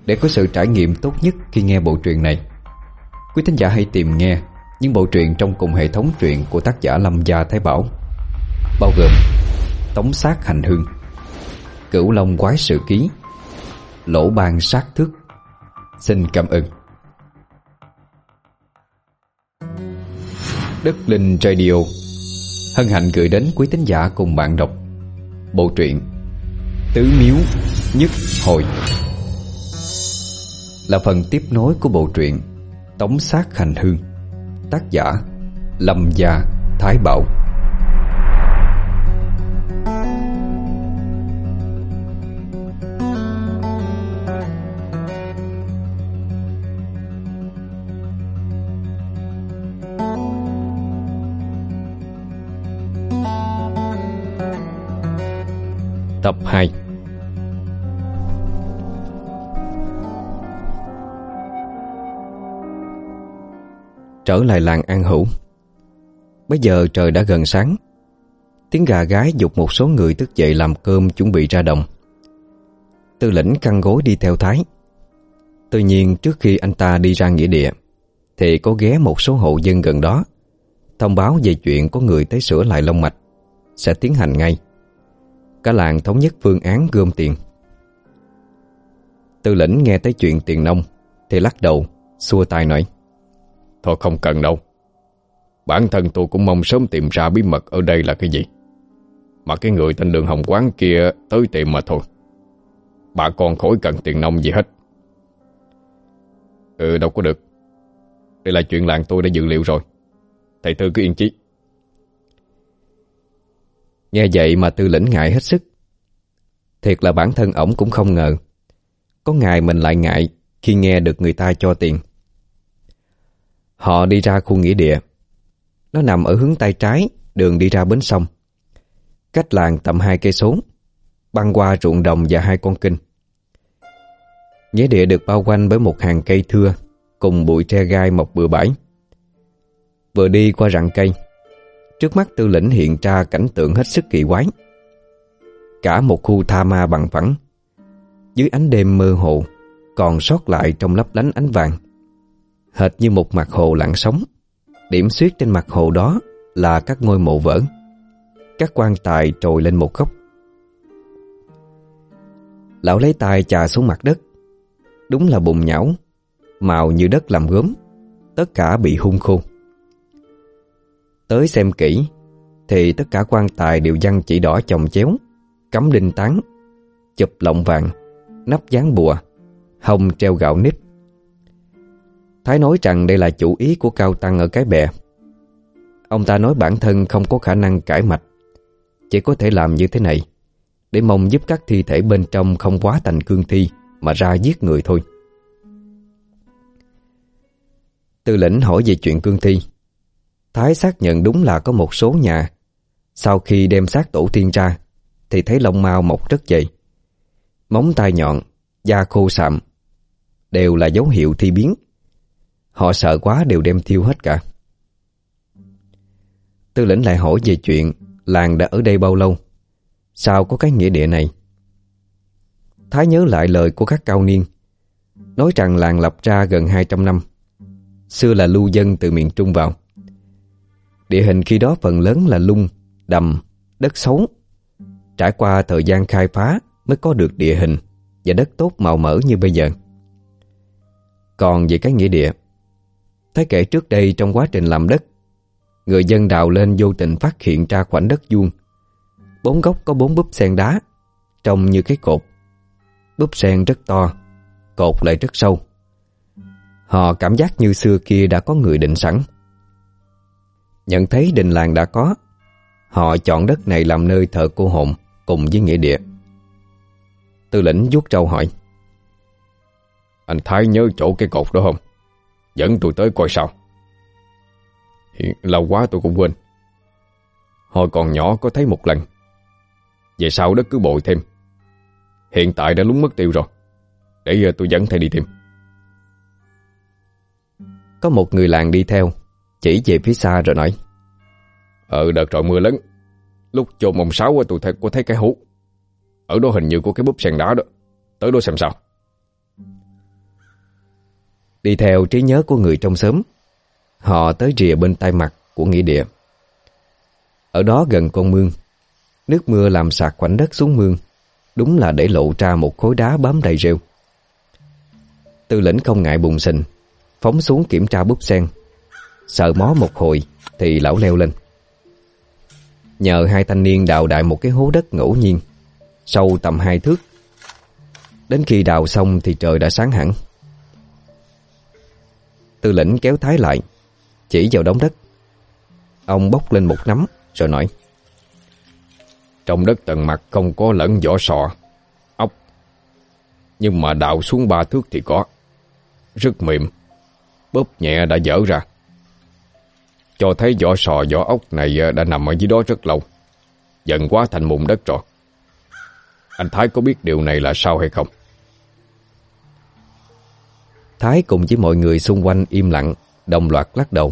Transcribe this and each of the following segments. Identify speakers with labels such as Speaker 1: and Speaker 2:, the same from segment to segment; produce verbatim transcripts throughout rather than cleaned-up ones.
Speaker 1: Để có sự trải nghiệm tốt nhất khi nghe bộ truyện này, quý thính giả hãy tìm nghe những bộ truyện trong cùng hệ thống truyện của tác giả Lâm Gia Thái Bảo, bao gồm Tống Sát Hành Hương, Cửu Long Quái Sự Ký, Lỗ Ban Sát Thức. Xin cảm ơn. Đất Linh Radio hân hạnh gửi đến quý thính giả cùng bạn đọc bộ truyện Tứ Miếu Nhất Hồi, là phần tiếp nối của bộ truyện Tống Sát Hành Hương, tác giả Lâm Gia Thái Bảo. Tập hai. Trở lại làng An Hữu. Bây giờ trời đã gần sáng. Tiếng gà gáy giục một số người thức dậy làm cơm chuẩn bị ra đồng. Tư Lĩnh căng gối đi theo Thái. Tuy nhiên trước khi anh ta đi ra nghĩa địa thì có ghé một số hộ dân gần đó, thông báo về chuyện có người tới sửa lại lông mạch, sẽ tiến hành ngay. Cả làng thống nhất phương án gom tiền. Tư Lĩnh nghe tới chuyện tiền nông thì lắc đầu, xua tay nói: Thôi không cần đâu. Bản thân tôi cũng mong sớm tìm ra bí mật ở đây là cái gì, mà cái người tên Đường Hồng Quán kia tới tìm mà thôi. Bà con khỏi cần tiền nông gì hết. Ừ, đâu có được. Đây là chuyện làng tôi đã dự liệu rồi. Thầy Tư cứ yên chí. Nghe vậy mà Tư Lĩnh ngại hết sức. Thiệt là bản thân ổng cũng không ngờ có ngày mình lại ngại khi nghe được người ta cho tiền. Họ đi ra khu nghĩa địa. Nó nằm ở hướng tay trái, đường đi ra bến sông, cách làng tầm hai cây số, băng qua ruộng đồng và hai con kênh. Nghĩa địa được bao quanh bởi một hàng cây thưa cùng bụi tre gai mọc bừa bãi. Vừa đi qua rặng cây, trước mắt Tư Lĩnh hiện ra cảnh tượng hết sức kỳ quái. Cả một khu tha ma bằng phẳng, dưới ánh đêm mơ hồ còn sót lại trong lấp lánh ánh vàng, hệt như một mặt hồ lặng sóng. Điểm xuyết trên mặt hồ đó là các ngôi mộ vỡ, các quan tài trồi lên một góc. Lão lấy tay chà xuống mặt đất. Đúng là bùn nhão, màu như đất làm gốm, tất cả bị hun khô. Tới xem kỹ thì tất cả quan tài đều văng chỉ đỏ chồng chéo, cắm đinh tán, chụp lọng vàng, nắp dán bùa, hông treo gạo nếp. Thái nói rằng đây là chủ ý của Cao Tăng ở Cái Bè. Ông ta nói bản thân không có khả năng cải mạch, chỉ có thể làm như thế này để mong giúp các thi thể bên trong không quá thành cương thi mà ra giết người thôi. Tư Lĩnh hỏi về chuyện cương thi. Thái xác nhận đúng là có một số nhà sau khi đem xác tổ tiên ra thì thấy lông mao mọc rất dày, móng tay nhọn, da khô sạm, đều là dấu hiệu thi biến. Họ sợ quá đều đem thiêu hết cả. Tư Lĩnh lại hỏi về chuyện làng đã ở đây bao lâu, sao có cái nghĩa địa này. Thái nhớ lại lời của các cao niên, nói rằng làng lập ra gần hai trăm năm, xưa là lưu dân từ miền Trung vào. Địa hình khi đó phần lớn là lung, đầm, đất xấu. Trải qua thời gian khai phá mới có được địa hình và đất tốt màu mỡ như bây giờ. Còn về cái nghĩa địa, Thái kể trước đây trong quá trình làm đất, người dân đào lên vô tình phát hiện ra khoảnh đất vuông. Bốn góc có bốn búp sen đá, trông như cái cột. Búp sen rất to, cột lại rất sâu. Họ cảm giác như xưa kia đã có người định sẵn. Nhận thấy đình làng đã có, họ chọn đất này làm nơi thờ cô hồn cùng với nghĩa địa. Tư Lĩnh vuốt râu hỏi: Anh Thái nhớ chỗ cái cột đó không? Dẫn tôi tới coi sao. Hiện lâu quá tôi cũng quên. Hồi còn nhỏ có thấy một lần. Về sau đất cứ bội thêm. Hiện tại đã lún mất tiêu rồi. Để tôi dẫn thầy đi tìm. Có một người làng đi theo, chỉ về phía xa rồi nói: Ờ đợt rồi mưa lớn, lúc chôn mồng sáu tôi thấy, có thấy cái hố. Ở đó hình như có cái búp sen đá đó. Tới đó xem sao. Đi theo trí nhớ của người trong xóm, họ tới rìa bên tay mặt của nghĩa địa. Ở đó gần con mương, nước mưa làm sạt khoảnh đất xuống mương, đúng là để lộ ra một khối đá bám đầy rêu. Tư lĩnh không ngại bùng xình, phóng xuống kiểm tra búp sen. Sợ mó một hồi thì lão leo lên. Nhờ hai thanh niên đào đại một cái hố đất ngẫu nhiên, sâu tầm hai thước. Đến khi đào xong thì trời đã sáng hẳn. Tư lĩnh kéo Thái lại, chỉ vào đống đất. Ông bốc lên một nắm rồi nói:
Speaker 2: Trong đất tầng mặt không có lẫn vỏ sò, ốc, nhưng mà đào xuống ba thước thì có. Rất mềm, bóp nhẹ đã dở ra, cho thấy vỏ sò vỏ ốc này đã nằm ở dưới đó rất lâu, dần quá thành mụn đất rồi. Anh Thái có biết điều này là sao hay không?
Speaker 1: Thái cùng với mọi người xung quanh im lặng, đồng loạt lắc đầu.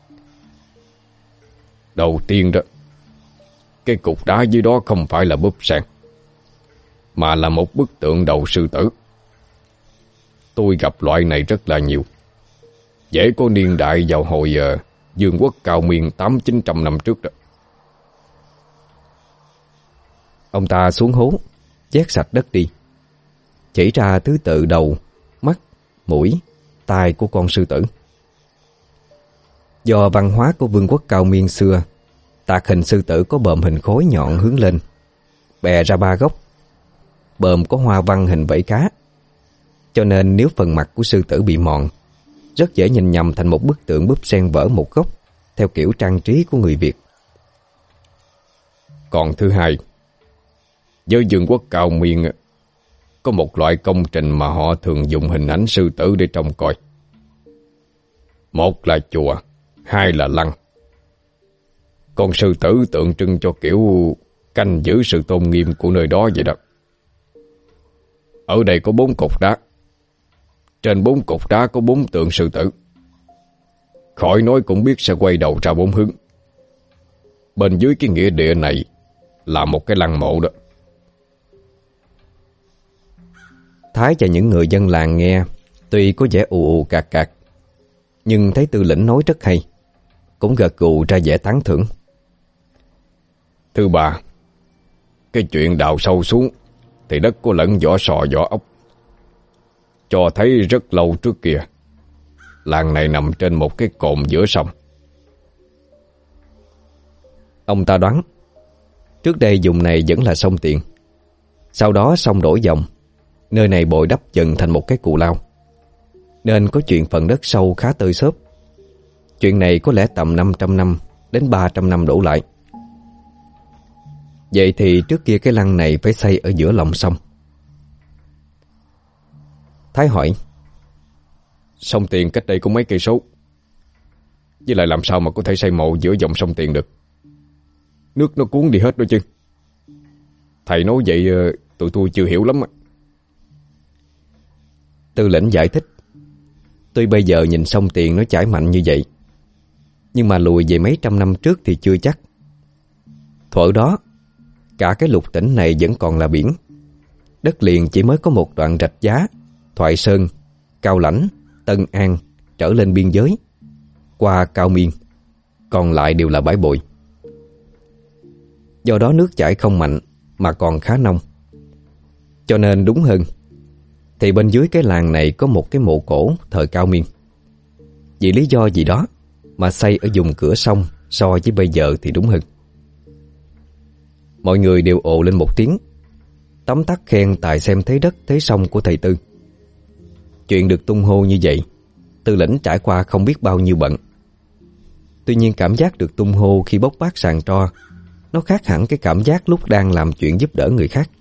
Speaker 2: Đầu tiên đó, cái cục đá dưới đó không phải là búp sen, mà là một bức tượng đầu sư tử. Tôi gặp loại này rất là nhiều, dễ có niên đại vào hồi uh, Dương quốc Cao Miên tám chín trăm năm trước đó.
Speaker 1: Ông ta xuống hố, vét sạch đất đi, chỉ ra thứ tự đầu, mắt, mũi, tai của con sư tử. Do văn hóa của vương quốc Cao Miên xưa, tạc hình sư tử có bờm hình khối nhọn hướng lên, bè ra ba góc. Bờm có hoa văn hình vảy cá, cho nên nếu phần mặt của sư tử bị mòn, rất dễ nhìn nhầm thành một bức tượng búp sen vỡ một góc, theo kiểu trang trí của người Việt.
Speaker 2: Còn thứ hai, với vương quốc Cao Miên có một loại công trình mà họ thường dùng hình ảnh sư tử để trông coi. Một là chùa, hai là lăng. Con sư tử tượng trưng cho kiểu canh giữ sự tôn nghiêm của nơi đó vậy đó. Ở đây có bốn cột đá, trên bốn cột đá có bốn tượng sư tử. Khỏi nói cũng biết sẽ quay đầu ra bốn hướng. Bên dưới cái nghĩa địa này là một cái lăng mộ đó.
Speaker 1: Thái và những người dân làng nghe tuy có vẻ ù ù cạc cạc, nhưng thấy Tư lĩnh nói rất hay, cũng gật gù ra vẻ tán thưởng.
Speaker 2: Thứ ba, cái chuyện đào sâu xuống thì đất có lẫn vỏ sò vỏ ốc, cho thấy rất lâu trước kia làng này nằm trên một cái cồn giữa sông.
Speaker 1: Ông ta đoán trước đây vùng này vẫn là sông Tiền, sau đó sông đổi dòng, nơi này bồi đắp dần thành một cái cù lao, nên có chuyện phần đất sâu khá tơi xốp. Chuyện này có lẽ tầm năm trăm năm đến ba trăm năm đổ lại. Vậy thì trước kia cái lăng này phải xây ở giữa lòng sông. Thái hỏi:
Speaker 2: Sông Tiền cách đây cũng mấy cây số, với lại làm sao mà có thể xây mộ giữa dòng sông Tiền được? Nước nó cuốn đi hết đó chứ. Thầy nói vậy tụi tôi chưa hiểu lắm.
Speaker 1: Tư lĩnh giải thích: Tuy bây giờ nhìn sông Tiền nó chảy mạnh như vậy, nhưng mà lùi về mấy trăm năm trước thì chưa chắc. Thuở đó, cả cái lục tỉnh này vẫn còn là biển. Đất liền chỉ mới có một đoạn Rạch Giá, Thoại Sơn, Cao Lãnh, Tân An trở lên biên giới, qua Cao Miên, còn lại đều là bãi bồi. Do đó nước chảy không mạnh mà còn khá nông. Cho nên đúng hơn thì bên dưới cái làng này có một cái mộ cổ thời Cao Miên. Vì lý do gì đó mà xây ở vùng cửa sông so với bây giờ thì đúng hơn. Mọi người đều ồ lên một tiếng, tấm tắc khen tài xem thế đất thế sông của thầy Tư. Chuyện được tung hô như vậy, Tư lĩnh trải qua không biết bao nhiêu bận. Tuy nhiên cảm giác được tung hô khi bốc bát sàn tro, nó khác hẳn cái cảm giác lúc đang làm chuyện giúp đỡ người khác.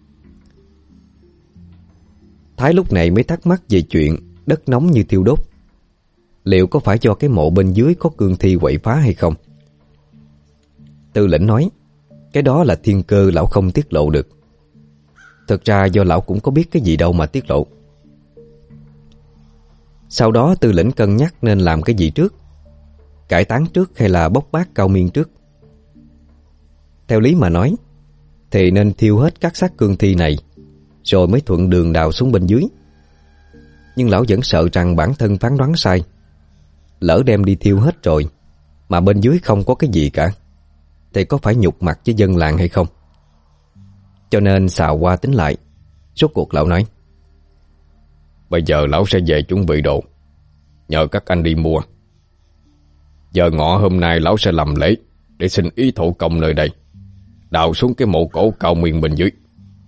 Speaker 1: Thái lúc này mới thắc mắc về chuyện đất nóng như thiêu đốt. Liệu có phải do cái mộ bên dưới có cương thi quậy phá hay không? Tư lĩnh nói cái đó là thiên cơ lão không tiết lộ được. Thực ra do lão cũng có biết cái gì đâu mà tiết lộ. Sau đó Tư lĩnh cân nhắc nên làm cái gì trước, cải táng trước hay là bốc bát Cao Miên trước. Theo lý mà nói thì nên thiêu hết các xác cương thi này, rồi mới thuận đường đào xuống bên dưới. Nhưng lão vẫn sợ rằng bản thân phán đoán sai. Lỡ đem đi thiêu hết rồi mà bên dưới không có cái gì cả thì có phải nhục mặt với dân làng hay không? Cho nên xào qua tính lại, rốt cuộc lão nói:
Speaker 2: Bây giờ lão sẽ về chuẩn bị đồ, nhờ các anh đi mua. Giờ ngọ hôm nay lão sẽ làm lễ để xin ý thổ công nơi đây, đào xuống cái mộ cổ cao nguyên bên dưới.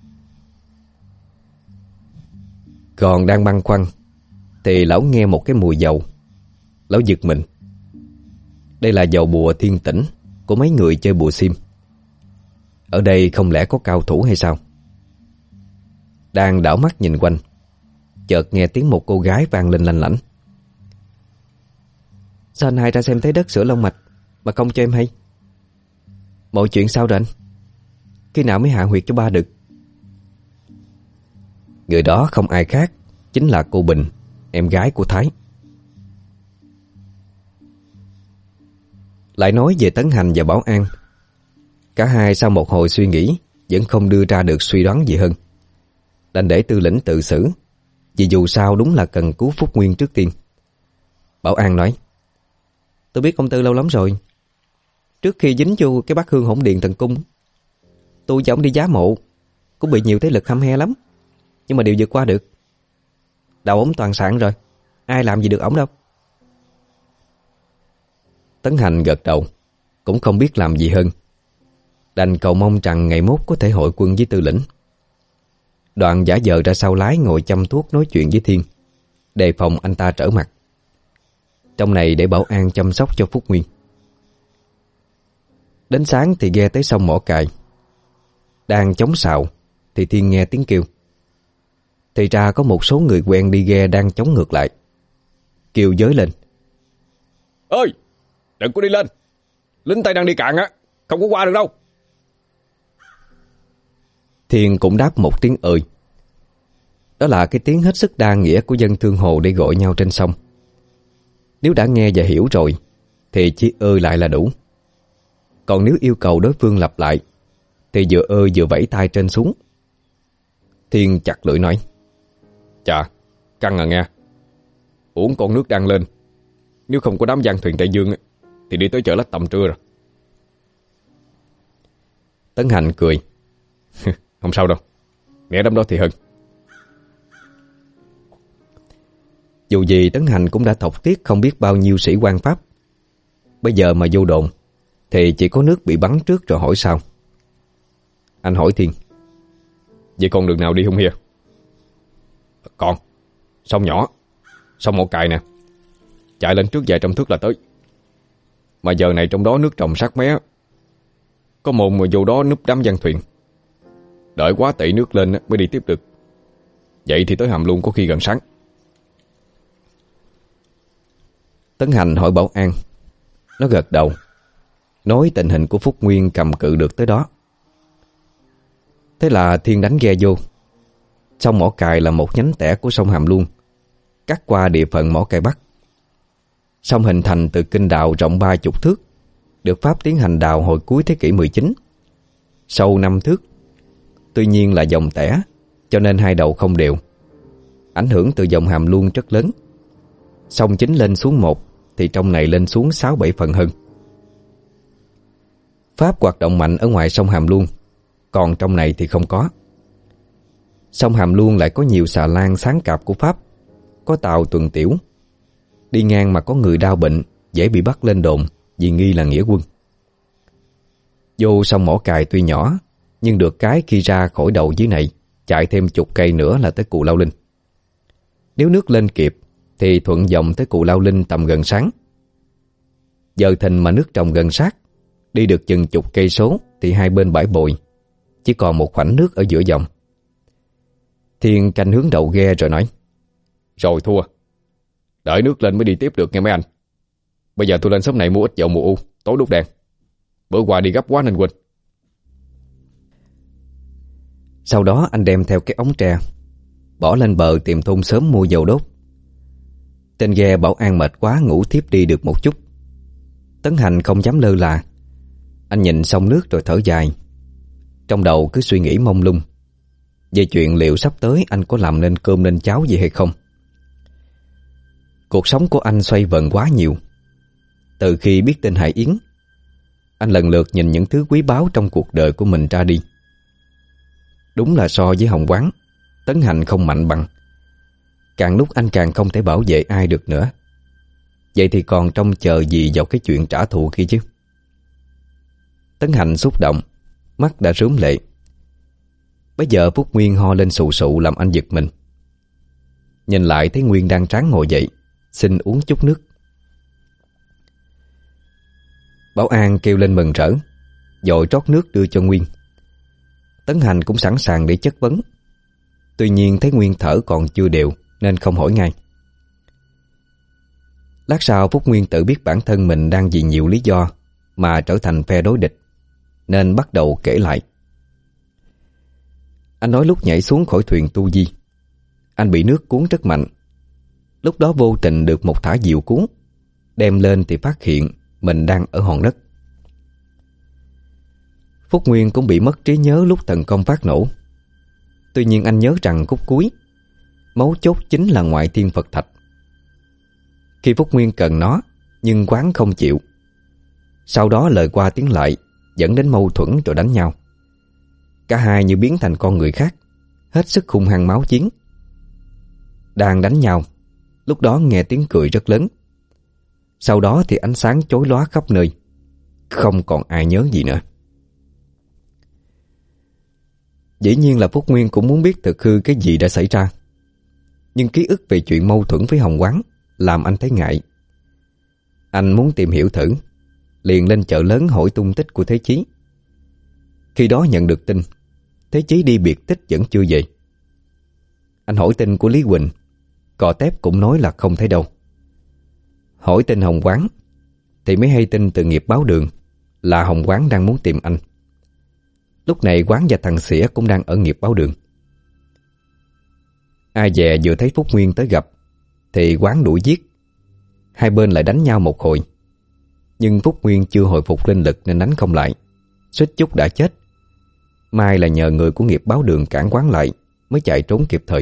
Speaker 1: Còn đang băn khoăn thì lão nghe một cái mùi dầu. Lão giật mình. Đây là dầu bùa thiên tỉnh của mấy người chơi bùa sim. Ở đây không lẽ có cao thủ hay sao? Đang đảo mắt nhìn quanh, chợt nghe tiếng một cô gái vang lên lanh lảnh: Sao anh hai ra xem thấy đất sửa lông mạch mà không cho em hay? Mọi chuyện sao rồi anh? Khi nào mới hạ huyệt cho ba được? Người đó không ai khác, chính là cô Bình, em gái của Thái. Lại nói về Tấn Hành và Bảo An. Cả hai sau một hồi suy nghĩ vẫn không đưa ra được suy đoán gì hơn, đành để Tư Lĩnh tự xử, vì dù sao đúng là cần cứu Phúc Nguyên trước tiên. Bảo An nói: Tôi biết ông Tư lâu lắm rồi. Trước khi dính vô cái bát hương hỗn điện thần cung, tôi và ông đi giá mộ cũng bị nhiều thế lực hăm he lắm, nhưng mà đều vượt qua được. Đầu ổng toàn sạn rồi, ai làm gì được ổng đâu. Tấn Hành gật đầu, cũng không biết làm gì hơn, đành cầu mong rằng ngày mốt có thể hội quân với Tư Lĩnh. Đoạn giả vờ ra sau lái ngồi chăm thuốc nói chuyện với Thiên, đề phòng anh ta trở mặt. Trong này để Bảo An chăm sóc cho Phúc Nguyên. Đến sáng thì ghe tới sông Mỏ Cài. Đang chống sào thì Thiên nghe tiếng kêu. Thì ra có một số người quen đi ghe đang chống ngược lại, kêu giới lên:
Speaker 2: Ơi, đừng có đi lên, lính Tây đang đi cạn á, không có qua được đâu.
Speaker 1: Thiên cũng đáp một tiếng ơi. Đó là cái tiếng hết sức đa nghĩa của dân thương hồ để gọi nhau trên sông. Nếu đã nghe và hiểu rồi thì chỉ ơi lại là đủ. Còn nếu yêu cầu đối phương lặp lại thì vừa ơi vừa vẫy tay trên xuống. Thiên chặt lưỡi nói:
Speaker 2: Chà, căng à nghe. Uổng con nước đang lên, nếu không có đám giang thuyền Tây Dương thì đi tới chợ Lách tầm trưa rồi.
Speaker 1: Tấn Hành cười:
Speaker 2: Không sao đâu, nghe đám đó thì hơn.
Speaker 1: Dù gì Tấn Hành cũng đã thọc tiết không biết bao nhiêu sĩ quan Pháp. Bây giờ mà vô đồn thì chỉ có nước bị bắn trước rồi hỏi sao. Anh hỏi Thiên:
Speaker 2: Vậy con đường nào đi không hia? Còn sông nhỏ, sông Mỏ Cài nè, chạy lên trước vài trăm thước là tới. Mà giờ này trong đó nước trồng sát mé, có mồm mà vô đó núp đám giăng thuyền. Đợi quá tị nước lên mới đi tiếp được. Vậy thì tới Hàm Luông có khi gần sáng.
Speaker 1: Tấn Hành hỏi Bảo An. Nó gật đầu, nói tình hình của Phúc Nguyên cầm cự được tới đó. Thế là Thiên đánh ghe vô. Sông Mỏ Cài là một nhánh tẻ của sông Hàm Luông, cắt qua địa phận Mỏ Cày Bắc. Sông hình thành từ kênh đào rộng ba chục thước, được Pháp tiến hành đào hồi cuối thế kỷ mười chín, sâu năm thước. Tuy nhiên là dòng tẻ, cho nên hai đầu không đều. Ảnh hưởng từ dòng Hàm Luông rất lớn. Sông chính lên xuống một thì trong này lên xuống sáu bảy phần hơn. Pháp hoạt động mạnh ở ngoài sông Hàm Luông, còn trong này thì không có. Sông Hàm Luông lại có nhiều xà lan sáng cạp của Pháp, có tàu tuần tiểu. Đi ngang mà có người đau bệnh dễ bị bắt lên đồn vì nghi là nghĩa quân. Vô sông Mỏ Cài tuy nhỏ, nhưng được cái khi ra khỏi đầu dưới này chạy thêm chục cây nữa là tới Cù Lao Linh. Nếu nước lên kịp thì thuận dòng tới Cù Lao Linh tầm gần sáng. Giờ thìn mà nước trồng gần sát, đi được chừng chục cây số thì hai bên bãi bồi chỉ còn một khoảnh nước ở giữa dòng. Thiên canh hướng đầu ghe rồi nói:
Speaker 2: Rồi thua, đợi nước lên mới đi tiếp được nghe mấy anh. Bây giờ tôi lên xóm này mua ít dầu mù u, tối đốt đèn. Bữa qua đi gấp quá nên quên.
Speaker 1: Sau đó anh đem theo cái ống tre, bỏ lên bờ tìm thôn sớm mua dầu đốt. Trên ghe Bảo An mệt quá ngủ thiếp đi được một chút. Tấn Hành không dám lơ là. Anh nhìn sông nước rồi thở dài, trong đầu cứ suy nghĩ mông lung về chuyện liệu sắp tới anh có làm nên cơm nên cháo gì hay không. Cuộc sống của anh xoay vần quá nhiều. Từ khi biết tin Hải Yến, anh lần lượt nhìn những thứ quý báu trong cuộc đời của mình ra đi. Đúng là so với Hồng Quán, Tấn Hành không mạnh bằng. Càng lúc anh càng không thể bảo vệ ai được nữa. Vậy thì còn trông chờ gì vào cái chuyện trả thù kia chứ? Tấn Hành xúc động, mắt đã rướm lệ. Bây giờ Phúc Nguyên ho lên sụ sụ làm anh giật mình. Nhìn lại thấy Nguyên đang ráng ngồi dậy, xin uống chút nước. Bảo An kêu lên mừng rỡ, vội trót nước đưa cho Nguyên. Tấn Hành cũng sẵn sàng để chất vấn. Tuy nhiên thấy Nguyên thở còn chưa đều nên không hỏi ngay. Lát sau Phúc Nguyên tự biết bản thân mình đang vì nhiều lý do mà trở thành phe đối địch, nên bắt đầu kể lại. Anh nói lúc nhảy xuống khỏi thuyền tu di, anh bị nước cuốn rất mạnh. Lúc đó vô tình được một thả diều cuốn, đem lên thì phát hiện mình đang ở hòn đất. Phúc Nguyên cũng bị mất trí nhớ lúc thần công phát nổ. Tuy nhiên anh nhớ rằng khúc cuối, mấu chốt chính là ngoại thiên Phật thạch. Khi Phúc Nguyên cần nó, nhưng Quán không chịu. Sau đó lời qua tiếng lại, dẫn đến mâu thuẫn rồi đánh nhau. Cả hai như biến thành con người khác, hết sức hung hăng máu chiến. Đang đánh nhau, lúc đó nghe tiếng cười rất lớn. Sau đó thì ánh sáng chói lóa khắp nơi, không còn ai nhớ gì nữa. Dĩ nhiên là Phúc Nguyên cũng muốn biết thực hư cái gì đã xảy ra. Nhưng ký ức về chuyện mâu thuẫn với Hồng Quán làm anh thấy ngại. Anh muốn tìm hiểu thử, liền lên chợ lớn hỏi tung tích của Thế Chí. Khi đó nhận được tin Thế Chí đi biệt tích vẫn chưa về. Anh hỏi tin của Lý Quỳnh, cò tép cũng nói là không thấy đâu. Hỏi tin Hồng Quán thì mới hay tin từ nghiệp báo đường là Hồng Quán đang muốn tìm anh. Lúc này Quán và thằng Xỉa cũng đang ở nghiệp báo đường. Ai dè vừa thấy Phúc Nguyên tới gặp thì Quán đuổi giết. Hai bên lại đánh nhau một hồi, nhưng Phúc Nguyên chưa hồi phục linh lực nên đánh không lại, suýt chút đã chết. Mai là nhờ người của nghiệp báo đường cản Quán lại mới chạy trốn kịp thời.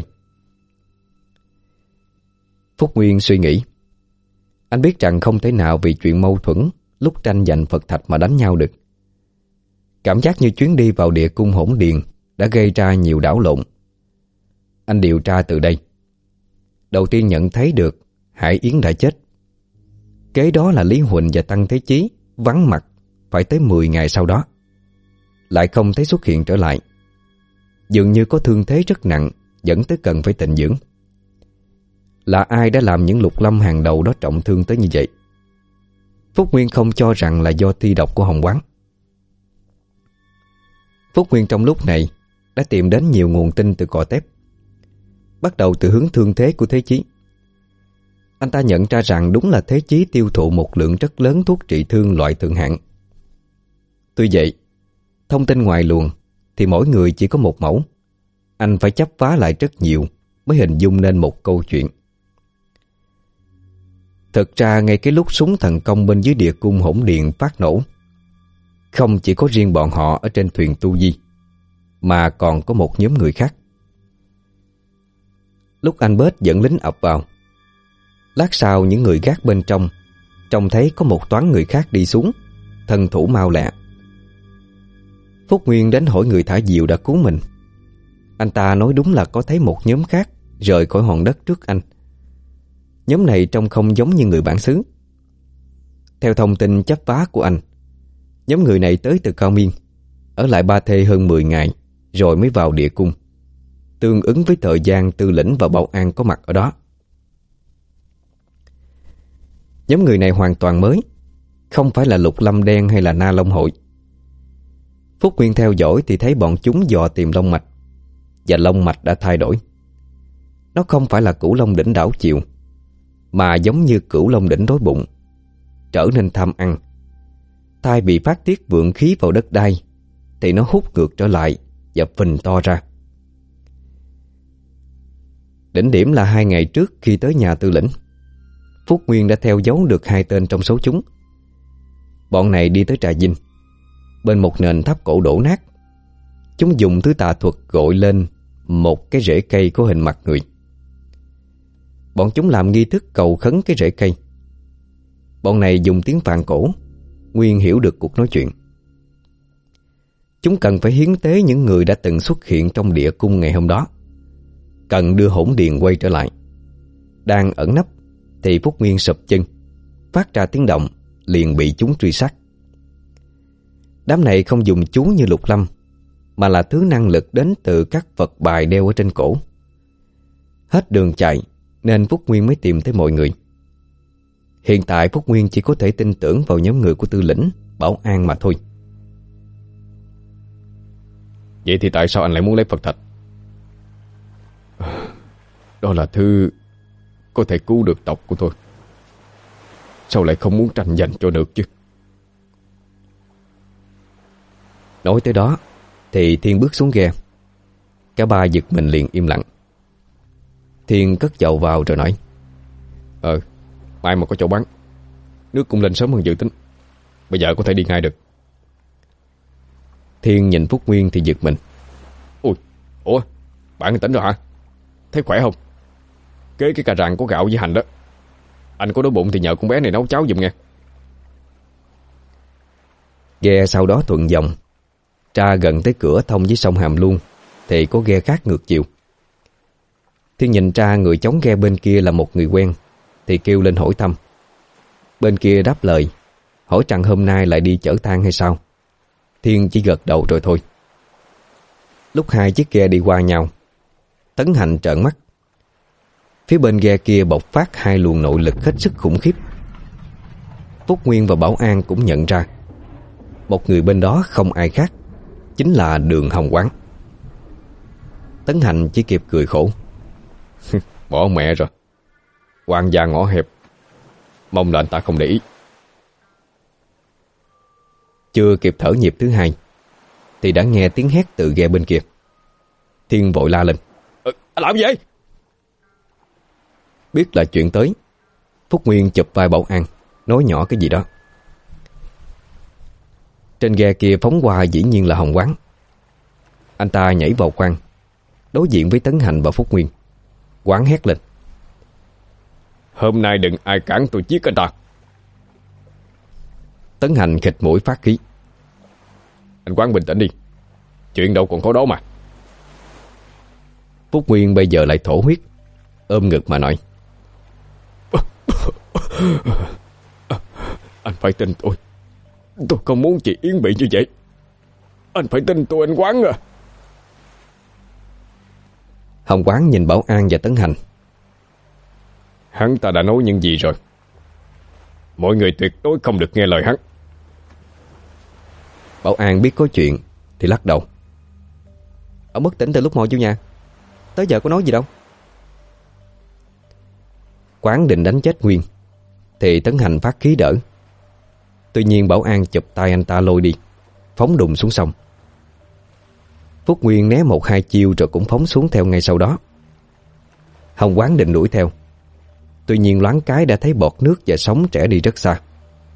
Speaker 1: Phúc Nguyên suy nghĩ. Anh biết rằng không thể nào vì chuyện mâu thuẫn lúc tranh giành Phật thạch mà đánh nhau được. Cảm giác như chuyến đi vào địa cung hỗn điền đã gây ra nhiều đảo lộn. Anh điều tra từ đây. Đầu tiên nhận thấy được Hải Yến đã chết. Kế đó là Lý Huỳnh và Tăng Thế Chí vắng mặt phải tới mười ngày sau đó, lại không thấy xuất hiện trở lại. Dường như có thương thế rất nặng, dẫn tới cần phải tịnh dưỡng. Là ai đã làm những lục lâm hàng đầu đó trọng thương tới như vậy? Phúc Nguyên không cho rằng là do thi độc của Hồng Quán. Phúc Nguyên trong lúc này đã tìm đến nhiều nguồn tin từ cò tép. Bắt đầu từ hướng thương thế của Thế Chí. Anh ta nhận ra rằng đúng là Thế Chí tiêu thụ một lượng rất lớn thuốc trị thương loại thượng hạng. Tuy vậy, thông tin ngoài luồng thì mỗi người chỉ có một mẫu. Anh phải chấp vá lại rất nhiều mới hình dung nên một câu chuyện. Thực ra ngay cái lúc súng thần công bên dưới địa cung hỗn điện phát nổ, không chỉ có riêng bọn họ ở trên thuyền tu di, mà còn có một nhóm người khác. Lúc anh Bết dẫn lính ập vào, lát sau những người gác bên trong trông thấy có một toán người khác đi xuống, thân thủ mau lẹ. Phúc Nguyên đến hỏi người thả diều đã cứu mình. Anh ta nói đúng là có thấy một nhóm khác rời khỏi hòn đất trước anh. Nhóm này trông không giống như người bản xứ. Theo thông tin chấp vá của anh, nhóm người này tới từ Cao Miên, ở lại Ba Thê hơn mười ngày rồi mới vào địa cung, tương ứng với thời gian Tư Lĩnh và Bảo An có mặt ở đó. Nhóm người này hoàn toàn mới, không phải là Lục Lâm Đen hay là Na Long Hội. Phúc Nguyên theo dõi thì thấy bọn chúng dò tìm long mạch, và long mạch đã thay đổi. Nó không phải là Cửu Long Đỉnh đảo chiều, mà giống như Cửu Long Đỉnh đói bụng, trở nên tham ăn. Thay vì phát tiết vượng khí vào đất đai thì nó hút ngược trở lại và phình to ra. Đỉnh điểm là hai ngày trước khi tới nhà Tư Lĩnh, Phúc Nguyên đã theo dấu được hai tên trong số chúng. Bọn này đi tới Trà Vinh. Bên một nền tháp cổ đổ nát, chúng dùng thứ tà thuật gội lên một cái rễ cây có hình mặt người. bọn chúng làm nghi thức cầu khấn cái rễ cây. Bọn này dùng tiếng Phạn cổ. Nguyên hiểu được cuộc nói chuyện. Chúng cần phải hiến tế những người đã từng xuất hiện trong địa cung ngày hôm đó, cần đưa hỗn điền quay trở lại. Đang ẩn nấp thì Phúc Nguyên sụp chân, phát ra tiếng động, liền bị chúng truy sát. Đám này không dùng chú như Lục Lâm, mà là thứ năng lực đến từ các vật bài đeo ở trên cổ. Hết đường chạy nên Phúc Nguyên mới tìm tới mọi người. Hiện tại Phúc Nguyên chỉ có thể tin tưởng vào nhóm người của Tư lĩnh, Bảo An mà thôi.
Speaker 2: Vậy thì tại sao anh lại muốn lấy Phật thạch? Đó là thứ có thể cứu được tộc của tôi. Sao lại không muốn tranh giành cho được chứ?
Speaker 1: Nói tới đó thì Thiên bước xuống ghe. Cả ba giật mình liền im lặng. Thiên cất dầu vào rồi nói:
Speaker 2: Ờ, mai mà có chỗ bán. Nước cũng lên sớm hơn dự tính. Bây giờ có thể đi ngay được.
Speaker 1: Thiên nhìn Phúc Nguyên thì giật mình.
Speaker 2: Ui, ủa, bạn tỉnh rồi hả? Thấy khỏe không? Kế cái cà ràng có gạo với hành đó. Anh có đói bụng thì nhờ con bé này nấu cháo giùm nghe.
Speaker 1: Ghe sau đó thuận dòng, ra gần tới cửa thông với sông Hàm Luông thì có ghe khác ngược chiều. Thiên nhìn ra người chống ghe bên kia là một người quen thì kêu lên hỏi thăm. Bên kia đáp lời, hỏi rằng hôm nay lại đi chở than hay sao. Thiên chỉ gật đầu rồi thôi. Lúc hai chiếc ghe đi qua nhau, Tấn Hành trợn mắt. Phía bên ghe kia bộc phát hai luồng nội lực hết sức khủng khiếp. Phúc Nguyên và Bảo An cũng nhận ra một người bên đó không ai khác, chính là Đường Hồng Quán. Tấn Hành chỉ kịp cười khổ.
Speaker 2: Bỏ mẹ rồi, quan gia ngõ hẹp, mong là anh ta không để ý.
Speaker 1: Chưa kịp thở nhịp thứ hai thì đã nghe tiếng hét từ ghe bên kia. Thiên vội la lên:
Speaker 2: ờ, Anh làm gì vậy?
Speaker 1: Biết là chuyện tới, Phúc Nguyên chụp vai Bảo An, nói nhỏ cái gì đó. Trên ghe kia phóng qua dĩ nhiên là Hồng Quán. Anh ta nhảy vào khoang, đối diện với Tấn Hành và Phúc Nguyên. Quán hét lên:
Speaker 2: Hôm nay đừng ai cản tôi giết anh ta.
Speaker 1: Tấn Hành khịt mũi phát khí:
Speaker 2: Anh Quán bình tĩnh đi, chuyện đâu còn có đó mà.
Speaker 1: Phúc Nguyên bây giờ lại thổ huyết, ôm ngực mà nói:
Speaker 2: Anh phải tin tôi. Tôi không muốn chị Yến bị như vậy. Anh phải tin tôi, anh Quán à.
Speaker 1: Hồng Quán nhìn Bảo An và Tấn Hành.
Speaker 2: Hắn ta đã nói những gì rồi? Mọi người tuyệt đối không được nghe lời hắn.
Speaker 1: Bảo An biết có chuyện thì lắc đầu: Ông bất tỉnh từ lúc ngồi vô nhà, tới giờ có nói gì đâu. Quán định đánh chết Nguyên thì Tấn Hành phát khí đỡ. Tuy nhiên Bảo An chụp tay anh ta lôi đi, phóng đùng xuống sông. Phúc Nguyên né một hai chiêu rồi cũng phóng xuống theo ngay sau đó. Hồng Quán định đuổi theo, tuy nhiên loáng cái đã thấy bọt nước và sóng trẻ đi rất xa.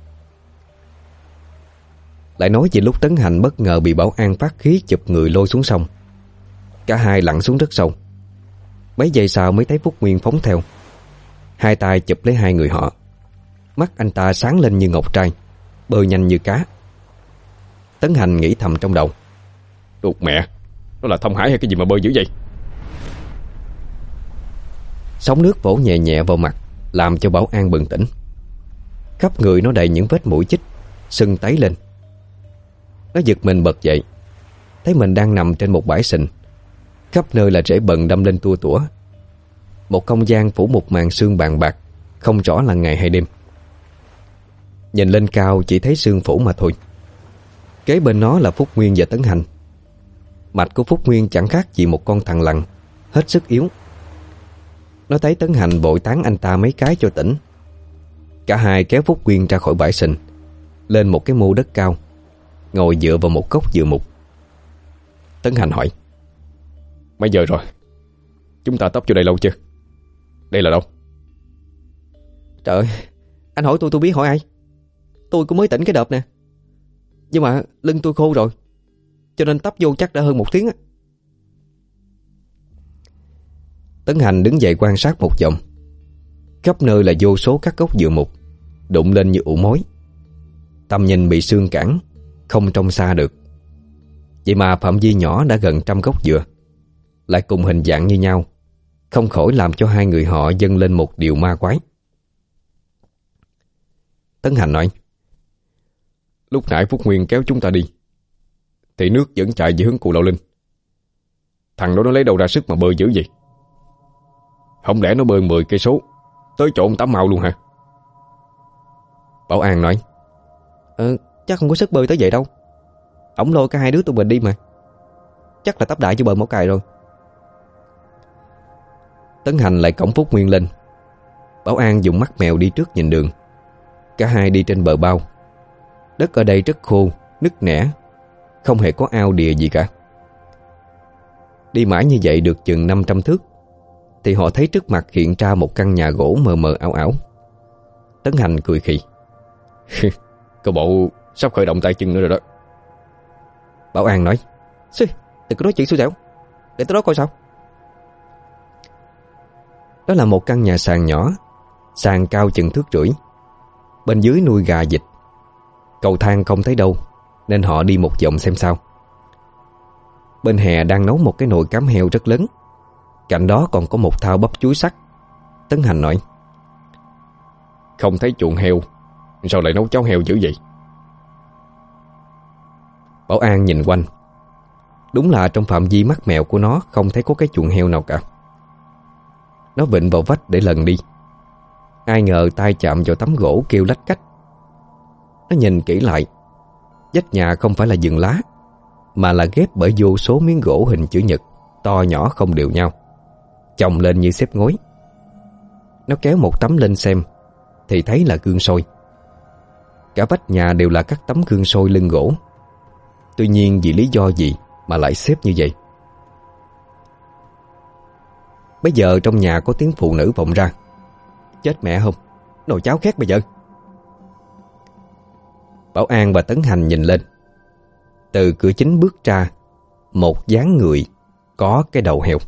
Speaker 1: Lại nói về lúc Tấn Hành bất ngờ bị Bảo An phát khí chụp người lôi xuống sông. Cả hai lặn xuống rất sâu. Mấy giây sau mới thấy Phúc Nguyên phóng theo. Hai tay chụp lấy hai người họ. Mắt anh ta sáng lên như ngọc trai, bơi nhanh như cá. Tấn Hành nghĩ thầm trong đầu:
Speaker 2: Đột mẹ, nó là thông hải hay cái gì mà bơi dữ vậy?
Speaker 1: Sóng nước vỗ nhẹ nhẹ vào mặt, làm cho Bảo An bừng tỉnh. Khắp người nó đầy những vết mũi chích, sưng tấy lên. Nó giật mình bật dậy, thấy mình đang nằm trên một bãi sình, khắp nơi là rễ bần đâm lên tua tủa. Một không gian phủ một màn sương bàn bạc, không rõ là ngày hay đêm. Nhìn lên cao chỉ thấy sương phủ mà thôi. Kế bên nó là Phúc Nguyên và Tấn Hành. Mạch của Phúc Nguyên chẳng khác gì một con thằn lằn, hết sức yếu. Nó thấy Tấn Hành vội tán anh ta mấy cái cho tỉnh. Cả hai kéo Phúc Nguyên ra khỏi bãi sình, lên một cái mô đất cao, ngồi dựa vào một gốc dừa mục. Tấn Hành hỏi:
Speaker 2: Mấy giờ rồi? Chúng ta tấp vô đây lâu chưa? Đây là đâu?
Speaker 1: Trời ơi, anh hỏi tôi tôi biết hỏi ai? Tôi cũng mới tỉnh cái đợp nè. Nhưng mà lưng tôi khô rồi, cho nên tấp vô chắc đã hơn một tiếng á. Tấn Hành đứng dậy quan sát một vòng, Khắp nơi là vô số các gốc dừa mục đụng lên như ụ mối. Tầm nhìn bị sương cản, không trông xa được. Vậy mà phạm vi nhỏ đã gần trăm gốc dừa, lại cùng hình dạng như nhau, không khỏi làm cho hai người họ dâng lên một điều ma quái. Tấn Hành nói:
Speaker 2: Lúc nãy Phúc Nguyên kéo chúng ta đi thì nước vẫn chạy về hướng Cù Lao Linh. Thằng đó nó lấy đâu ra sức mà bơi dữ vậy? Không lẽ nó bơi mười cây số tới chỗ ông Tám Mau luôn hả?
Speaker 1: Bảo An nói: Ờ, chắc không có sức bơi tới vậy đâu. Ổng lôi cả hai đứa tụi mình đi mà. Chắc là tấp đại cho bờ một cài rồi. Tấn Hành lại cõng Phúc Nguyên lên. Bảo An dùng mắt mèo đi trước nhìn đường. Cả hai đi trên bờ bao. Đất ở đây rất khô, nứt nẻ, không hề có ao đìa gì cả. Đi mãi như vậy được chừng năm trăm thước thì họ thấy trước mặt hiện ra một căn nhà gỗ mờ mờ ảo ảo. Tấn Hành cười khì:
Speaker 2: Cô bộ sắp khởi động tay chân nữa rồi đó.
Speaker 1: Bảo An nói: Xì, đừng có nói chuyện xui xẻo, để tới đó coi sao. Đó là một căn nhà sàn nhỏ, sàn cao chừng thước rưỡi. Bên dưới nuôi gà vịt. Cầu thang không thấy đâu, nên họ đi một vòng xem sao. Bên hè đang nấu một cái nồi cám heo rất lớn. Cạnh đó còn có một thao bắp chuối sắc. Tấn Hành nói:
Speaker 2: Không thấy chuồng heo, sao lại nấu cháo heo dữ vậy?
Speaker 1: Bảo An nhìn quanh. Đúng là trong phạm vi mắt mèo của nó không thấy có cái chuồng heo nào cả. Nó vịn vào vách để lần đi. Ai ngờ tay chạm vào tấm gỗ kêu lách cách. Nó nhìn kỹ lại. Vách nhà không phải là giường lá, mà là ghép bởi vô số miếng gỗ hình chữ nhật, to nhỏ không đều nhau, chồng lên như xếp ngói. Nó kéo một tấm lên xem thì thấy là gương soi. Cả vách nhà đều là các tấm gương soi lưng gỗ. Tuy nhiên vì lý do gì mà lại xếp như vậy? Bây giờ trong nhà có tiếng phụ nữ vọng ra: Chết mẹ không, nồi cháo khét bây giờ. Bảo An và Tấn Hành nhìn lên. Từ cửa chính bước ra một dáng người có cái đầu heo.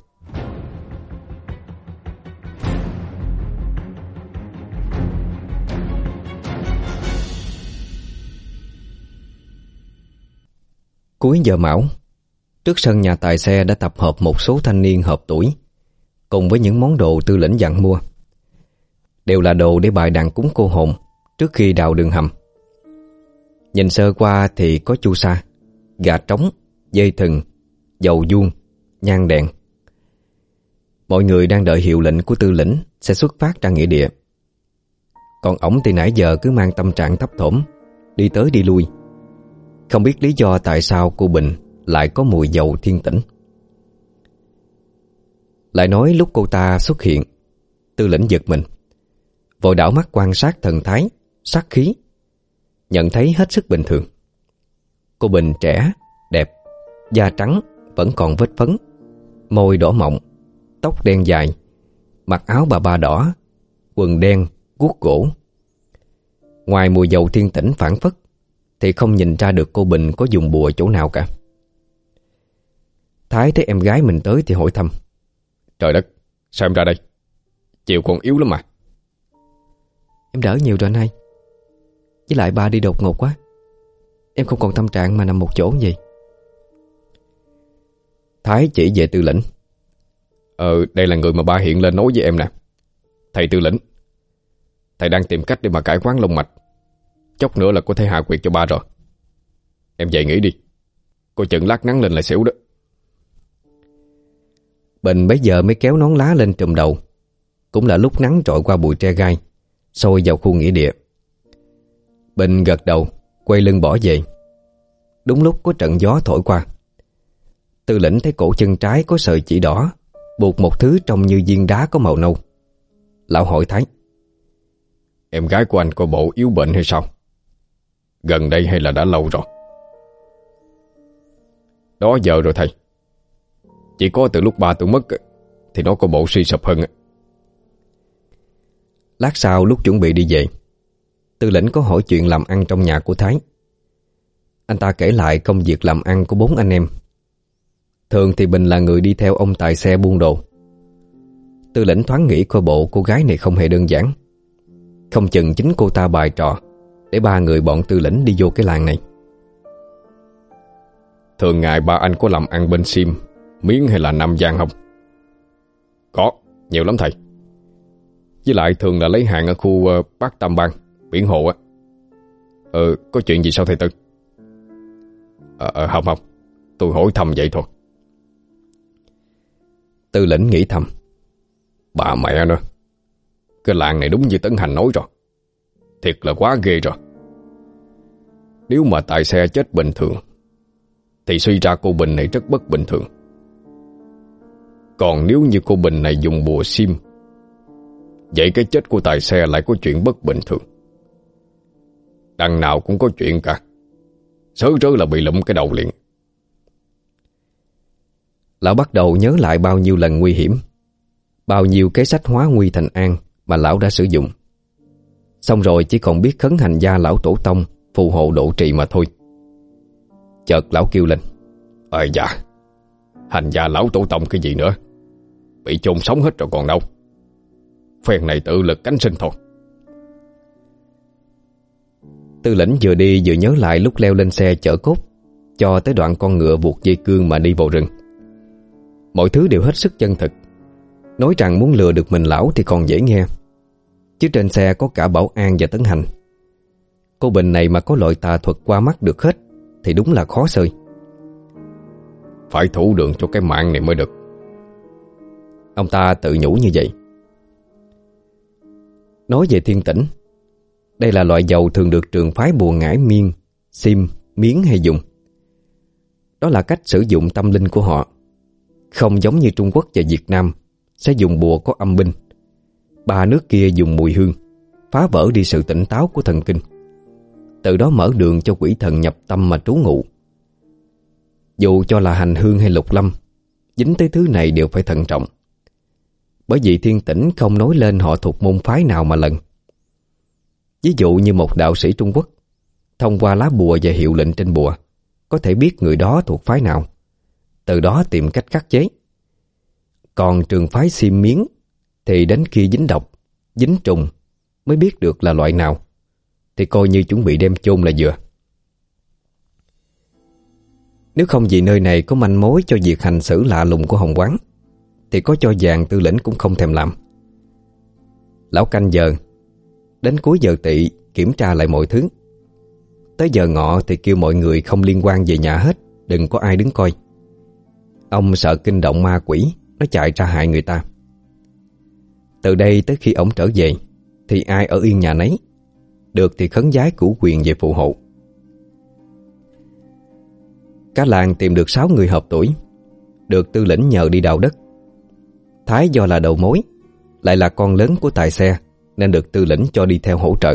Speaker 1: Cuối giờ mão, trước sân nhà tài xe đã tập hợp một số thanh niên hợp tuổi, cùng với những món đồ Tư Lĩnh dặn mua. Đều là đồ để bài đàn cúng cô hồn trước khi đào đường hầm. Nhìn sơ qua thì có chu sa, gà trống, dây thừng, dầu vuông, nhang đèn. Mọi người đang đợi hiệu lệnh của Tư Lĩnh sẽ xuất phát ra nghĩa địa. Còn ổng thì nãy giờ cứ mang tâm trạng thấp thỏm, đi tới đi lui. Không biết lý do tại sao cô Bình lại có mùi dầu thiên tĩnh. Lại nói lúc cô ta xuất hiện, Tư Lĩnh giật mình, vội đảo mắt quan sát thần thái, sát khí, nhận thấy hết sức bình thường. Cô Bình trẻ, đẹp, da trắng, vẫn còn vết phấn, môi đỏ mọng, tóc đen dài, mặc áo bà ba đỏ, quần đen, guốc gỗ. Ngoài mùi dầu thiên tĩnh phảng phất thì không nhìn ra được cô Bình có dùng bùa chỗ nào cả. Thái thấy em gái mình tới thì hỏi thăm:
Speaker 2: Trời đất, sao em ra đây? Chiều còn yếu lắm mà.
Speaker 1: Em đỡ nhiều rồi anh hai. Với lại ba đi đột ngột quá, em không còn tâm trạng mà nằm một chỗ gì.
Speaker 2: Thái chỉ về Tư Lĩnh: Ờ, đây là người mà ba hiện lên nói với em nè. Thầy Tư Lĩnh, thầy đang tìm cách để mà cải quán long mạch, chốc nữa là có thể hạ quyệt cho ba rồi. Em dậy nghỉ đi, coi chừng lát nắng lên là xỉu đó.
Speaker 1: Bình bấy giờ mới kéo nón lá lên trùm đầu. Cũng là lúc nắng trội qua bụi tre gai, sôi vào khu nghĩa địa. Bình gật đầu, quay lưng bỏ về. Đúng lúc có trận gió thổi qua. Tư Lĩnh thấy cổ chân trái có sợi chỉ đỏ, buộc một thứ trông như viên đá có màu nâu. Lão hỏi Thái:
Speaker 2: Em gái của anh coi bộ yếu bệnh hay sao? Gần đây hay là đã lâu rồi? Đó giờ rồi thầy. Chỉ có từ lúc ba tôi mất thì nó có bộ suy sụp hơn.
Speaker 1: Lát sau lúc chuẩn bị đi về, Tư Lĩnh có hỏi chuyện làm ăn trong nhà của Thái. Anh ta kể lại công việc làm ăn của bốn anh em. Thường thì Bình là người đi theo ông tài xe buôn đồ. Tư lĩnh thoáng nghĩ coi bộ cô gái này không hề đơn giản. Không chừng chính cô ta bài trò để ba người bọn Tư lĩnh đi vô cái làng này.
Speaker 2: Thường ngày ba anh có làm ăn bên Sim, Miến hay là Nam Giang không? Có, nhiều lắm thầy. Với lại thường là lấy hàng ở khu uh, Bắc Tam Bang, Biển Hồ á. Ờ, có chuyện gì sao thầy Tư? Ờ, à, không không, tôi hỏi thăm vậy thôi.
Speaker 1: Tư lĩnh nghĩ thầm,
Speaker 2: bà mẹ nữa, cái làng này đúng như Tấn Hành nói rồi, thiệt là quá ghê rồi. Nếu mà tài xe chết bình thường thì suy ra cô Bình này rất bất bình thường. Còn nếu như cô Bình này dùng bùa sim, vậy cái chết của tài xe lại có chuyện bất bình thường. Đằng nào cũng có chuyện cả, sớ rớ là bị lụm cái đầu liền.
Speaker 1: Lão bắt đầu nhớ lại bao nhiêu lần nguy hiểm, bao nhiêu kế sách hóa nguy thành an mà lão đã sử dụng. Xong rồi chỉ còn biết khấn hành gia lão tổ tông phù hộ độ trì mà thôi. Chợt lão kêu lên, ơi dạ, hành gia lão tổ tông cái gì nữa, bị chôn sống hết rồi còn đâu. Phen này tự lực cánh sinh thôi. Tư lĩnh vừa đi vừa nhớ lại lúc leo lên xe chở cốt cho tới đoạn con ngựa buộc dây cương mà đi vào rừng. Mọi thứ đều hết sức chân thực. Nói rằng muốn lừa được mình lão thì còn dễ nghe, chứ trên xe có cả Bảo An và Tấn Hành. Cô Bình này mà có loại tà thuật qua mắt được hết thì đúng là khó xơi. Phải thủ đường cho cái mạng này mới được, ông ta tự nhủ như vậy. Nói về thiên tĩnh, đây là loại dầu thường được trường phái bùa ngải Miên, Sim, Miến hay dùng. Đó là cách sử dụng tâm linh của họ, không giống như Trung Quốc và Việt Nam sẽ dùng bùa có âm binh. Ba nước kia dùng mùi hương phá vỡ đi sự tỉnh táo của thần kinh, từ đó mở đường cho quỷ thần nhập tâm mà trú ngụ. Dù cho là hành hương hay lục lâm, dính tới thứ này đều phải thận trọng, bởi vì thiên tĩnh không nói lên họ thuộc môn phái nào mà lần. Ví dụ như một đạo sĩ Trung Quốc thông qua lá bùa và hiệu lệnh trên bùa có thể biết người đó thuộc phái nào, từ đó tìm cách khắc chế. Còn trường phái Sim Miến thì đến khi dính độc, dính trùng mới biết được là loại nào, thì coi như chuẩn bị đem chôn là vừa. Nếu không vì nơi này có manh mối cho việc hành xử lạ lùng của Hồng Quán, thì có cho vàng Tư lĩnh cũng không thèm làm. Lão canh giờ, đến cuối giờ tỵ kiểm tra lại mọi thứ. Tới giờ ngọ thì kêu mọi người không liên quan về nhà hết, đừng có ai đứng coi. Ông sợ kinh động ma quỷ nó chạy ra hại người ta. Từ đây tới khi ổng trở về thì ai ở yên nhà nấy, được thì khấn vái cửu quyền về phù hộ. Cả làng tìm được sáu người hợp tuổi, được Tư lĩnh nhờ đi đào đất. Thái do là đầu mối, lại là con lớn của tài xe, nên được Tư lĩnh cho đi theo hỗ trợ.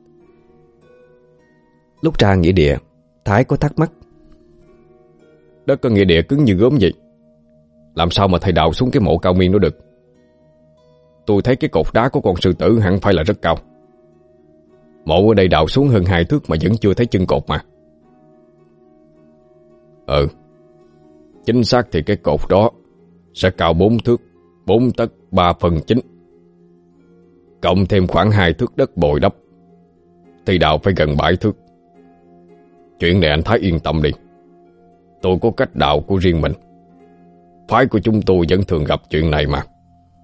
Speaker 1: Lúc ra nghĩa địa, Thái có thắc mắc,
Speaker 2: đất có nghĩa địa cứng như gốm vậy, làm sao mà thầy đào xuống cái mộ Cao Miên đó được? Tôi thấy cái cột đá của con sư tử hẳn phải là rất cao. Mộ ở đây đào xuống hơn hai thước mà vẫn chưa thấy chân cột mà. Ừ, chính xác thì cái cột đó sẽ cao bốn thước, bốn tấc ba phần chín, cộng thêm khoảng hai thước đất bồi đắp thì đào phải gần bảy thước. Chuyện này anh Thái yên tâm đi, tôi có cách đào của riêng mình. Phái của chúng tôi vẫn thường gặp chuyện này mà.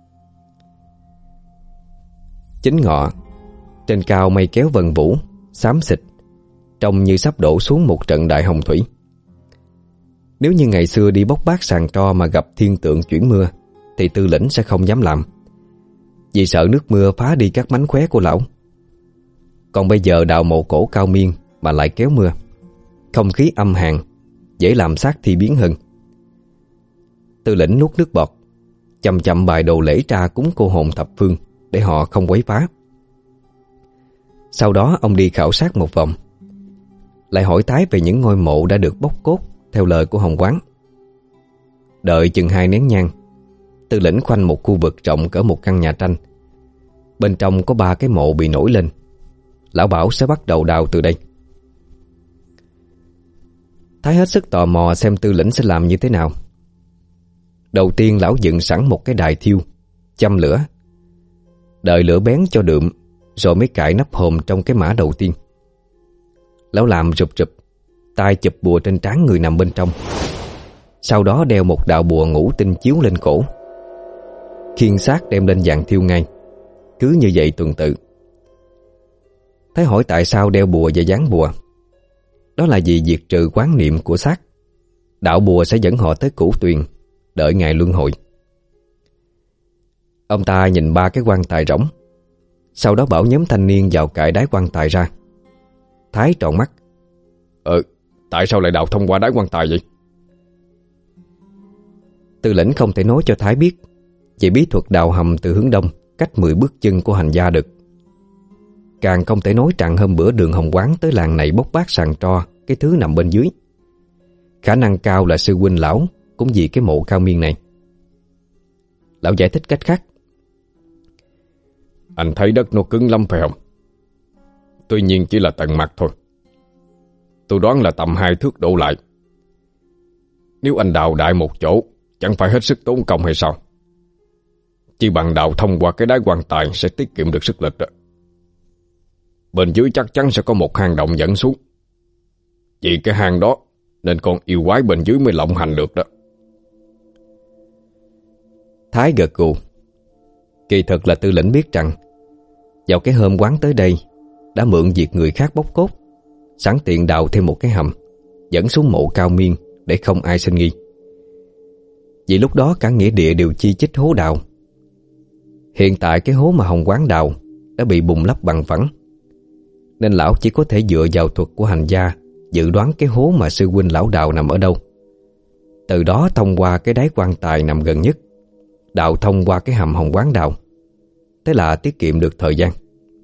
Speaker 1: Chính ngọ, trên cao mây kéo vần vũ, xám xịt, trông như sắp đổ xuống một trận đại hồng thủy. Nếu như ngày xưa đi bốc bát sàn tro mà gặp thiên tượng chuyển mưa, thì Tư lĩnh sẽ không dám làm, vì sợ nước mưa phá đi các mánh khóe của lão. Còn bây giờ đào mộ cổ Cao Miên mà lại kéo mưa, không khí âm hàn, dễ làm xác thi biến hơn. Tư lĩnh nuốt nước bọt, chậm chậm bài đồ lễ tra cúng cô hồn thập phương để họ không quấy phá. Sau đó ông đi khảo sát một vòng, lại hỏi Thái về những ngôi mộ đã được bốc cốt theo lời của Hồng Quán. Đợi chừng hai nén nhang, Tư lĩnh khoanh một khu vực rộng cỡ một căn nhà tranh. Bên trong có ba cái mộ bị nổi lên. Lão bảo sẽ bắt đầu đào từ đây. Thái hết sức tò mò xem Tư lĩnh sẽ làm như thế nào. Đầu tiên lão dựng sẵn một cái đài thiêu châm lửa. Đợi lửa bén cho đượm, rồi mới cài nắp hòm trong cái mã đầu tiên. Lão làm rụp rụp, tay chụp bùa trên trán người nằm bên trong. Sau đó đeo một đạo bùa ngũ tinh chiếu lên cổ, khiêng xác đem lên giàn thiêu ngay. Cứ như vậy tuần tự. Thái hỏi tại sao đeo bùa và dán bùa. Đó là vì diệt trừ quán niệm của xác. Đạo bùa sẽ dẫn họ tới cửu tuyền, đợi ngày luân hồi. Ông ta nhìn ba cái quan tài rỗng, sau đó bảo nhóm thanh niên vào cài đáy quan tài ra. Thái tròn mắt.
Speaker 2: Ờ, tại sao lại đào thông qua đáy quan tài vậy?
Speaker 1: Tư lĩnh không thể nói cho Thái biết về bí thuật đào hầm từ hướng đông cách mười bước chân của hành gia được. Càng không thể nói rằng hôm bữa Đường Hồng Quán tới làng này bốc bát sàn tro cái thứ nằm bên dưới. Khả năng cao là sư huynh lão cũng vì cái mộ Cao Miên này. Lão giải thích cách khác.
Speaker 2: Anh thấy đất nó cứng lắm phải không? Tuy nhiên chỉ là tầng mặt thôi. Tôi đoán là tầm hai thước đổ lại. Nếu anh đào đại một chỗ, chẳng phải hết sức tốn công hay sao? Chỉ bằng đào thông qua cái đáy quan tài sẽ tiết kiệm được sức lực đó. Bên dưới chắc chắn sẽ có một hang động dẫn xuống. Vì cái hang đó nên con yêu quái bên dưới mới lộng hành được đó.
Speaker 1: Thái gật gù. Kỳ thực là Tư lĩnh biết rằng vào cái hôm Quán tới đây đã mượn việc người khác bóc cốt, sẵn tiện đào thêm một cái hầm dẫn xuống mộ Cao Miên để không ai sinh nghi. Vì lúc đó cả nghĩa địa đều chi chít hố đào. Hiện tại cái hố mà Hồng Quán đào đã bị bùn lấp bằng phẳng, nên lão chỉ có thể dựa vào thuật của hành gia dự đoán cái hố mà sư huynh lão đào nằm ở đâu. Từ đó thông qua cái đáy quan tài nằm gần nhất, đào thông qua cái hầm Hồng Quán đào. Thế là tiết kiệm được thời gian.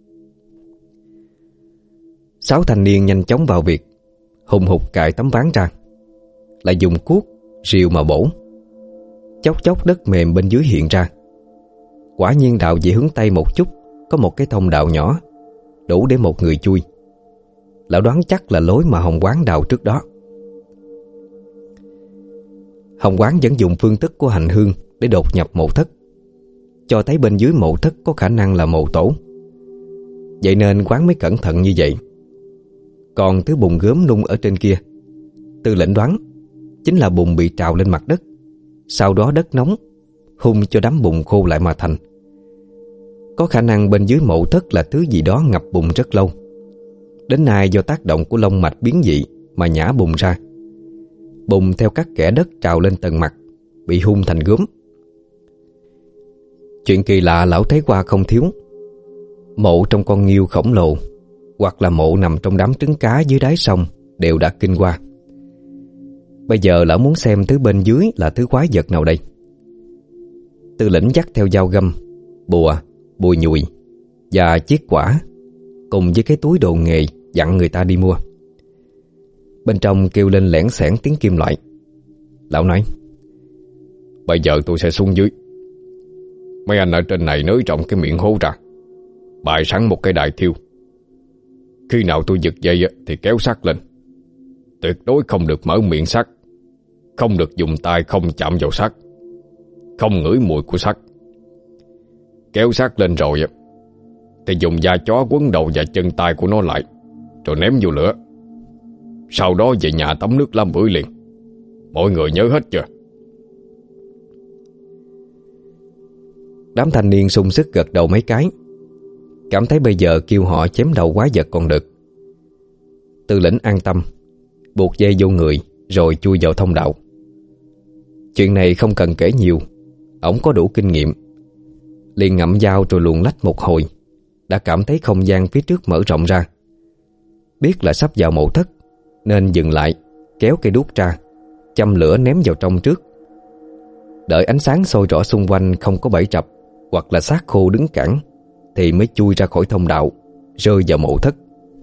Speaker 1: Sáu thanh niên nhanh chóng vào việc, hùng hục cài tấm ván ra, lại dùng cuốc, rìu mà bổ. Chốc chốc đất mềm bên dưới hiện ra. Quả nhiên đạo về hướng Tây một chút có một cái thông đạo nhỏ, đủ để một người chui. Lão đoán chắc là lối mà Hồng Quán đào trước đó. Hồng Quán vẫn dùng phương thức của hành hương để đột nhập mộ thất, cho thấy bên dưới mộ thất có khả năng là mộ tổ. Vậy nên Quán mới cẩn thận như vậy. Còn thứ bùn gớm nung ở trên kia, Tư lĩnh đoán chính là bùn bị trào lên mặt đất, sau đó đất nóng hung cho đám bùn khô lại mà thành. Có khả năng bên dưới mộ thất là thứ gì đó ngập bùn rất lâu. Đến nay do tác động của long mạch biến dị mà nhả bùn ra. Bùn theo các kẽ đất trào lên tầng mặt, bị hun thành gốm. Chuyện kỳ lạ lão thấy qua không thiếu. Mộ trong con nghêu khổng lồ, hoặc là mộ nằm trong đám trứng cá dưới đáy sông đều đã kinh qua. Bây giờ lão muốn xem thứ bên dưới là thứ quái vật nào đây. Tư lĩnh dắt theo dao găm, bùa, bùi nhùi và chiếc quả, cùng với cái túi đồ nghề dặn người ta đi mua. Bên trong kêu lên lẻn xẻn tiếng kim loại. Lão nói:
Speaker 2: Bây giờ tôi sẽ xuống dưới. Mấy anh ở trên này nới rộng cái miệng hố ra, bày sẵn một cái đài thiêu. Khi nào tôi giật dây thì kéo xác lên. Tuyệt đối không được mở miệng xác, không được dùng tay không chạm vào xác, không ngửi mùi của xác. Kéo xác lên rồi thì dùng da chó quấn đầu và chân tay của nó lại, rồi ném vô lửa. Sau đó về nhà tắm nước làm bưởi liền. Mọi người nhớ hết chưa?
Speaker 1: Đám thanh niên sung sức gật đầu mấy cái, cảm thấy bây giờ kêu họ chém đầu quái vật còn được. Tư lĩnh an tâm, buộc dây vô người rồi chui vào thông đạo. Chuyện này không cần kể nhiều, ổng có đủ kinh nghiệm. Liền ngậm dao rồi luồn lách một hồi, đã cảm thấy không gian phía trước mở rộng ra. Biết là sắp vào mộ thất nên dừng lại, kéo cây đuốc ra, châm lửa ném vào trong trước. Đợi ánh sáng soi rõ xung quanh không có bẫy rập hoặc là xác khô đứng cản thì mới chui ra khỏi thông đạo, rơi vào mộ thất.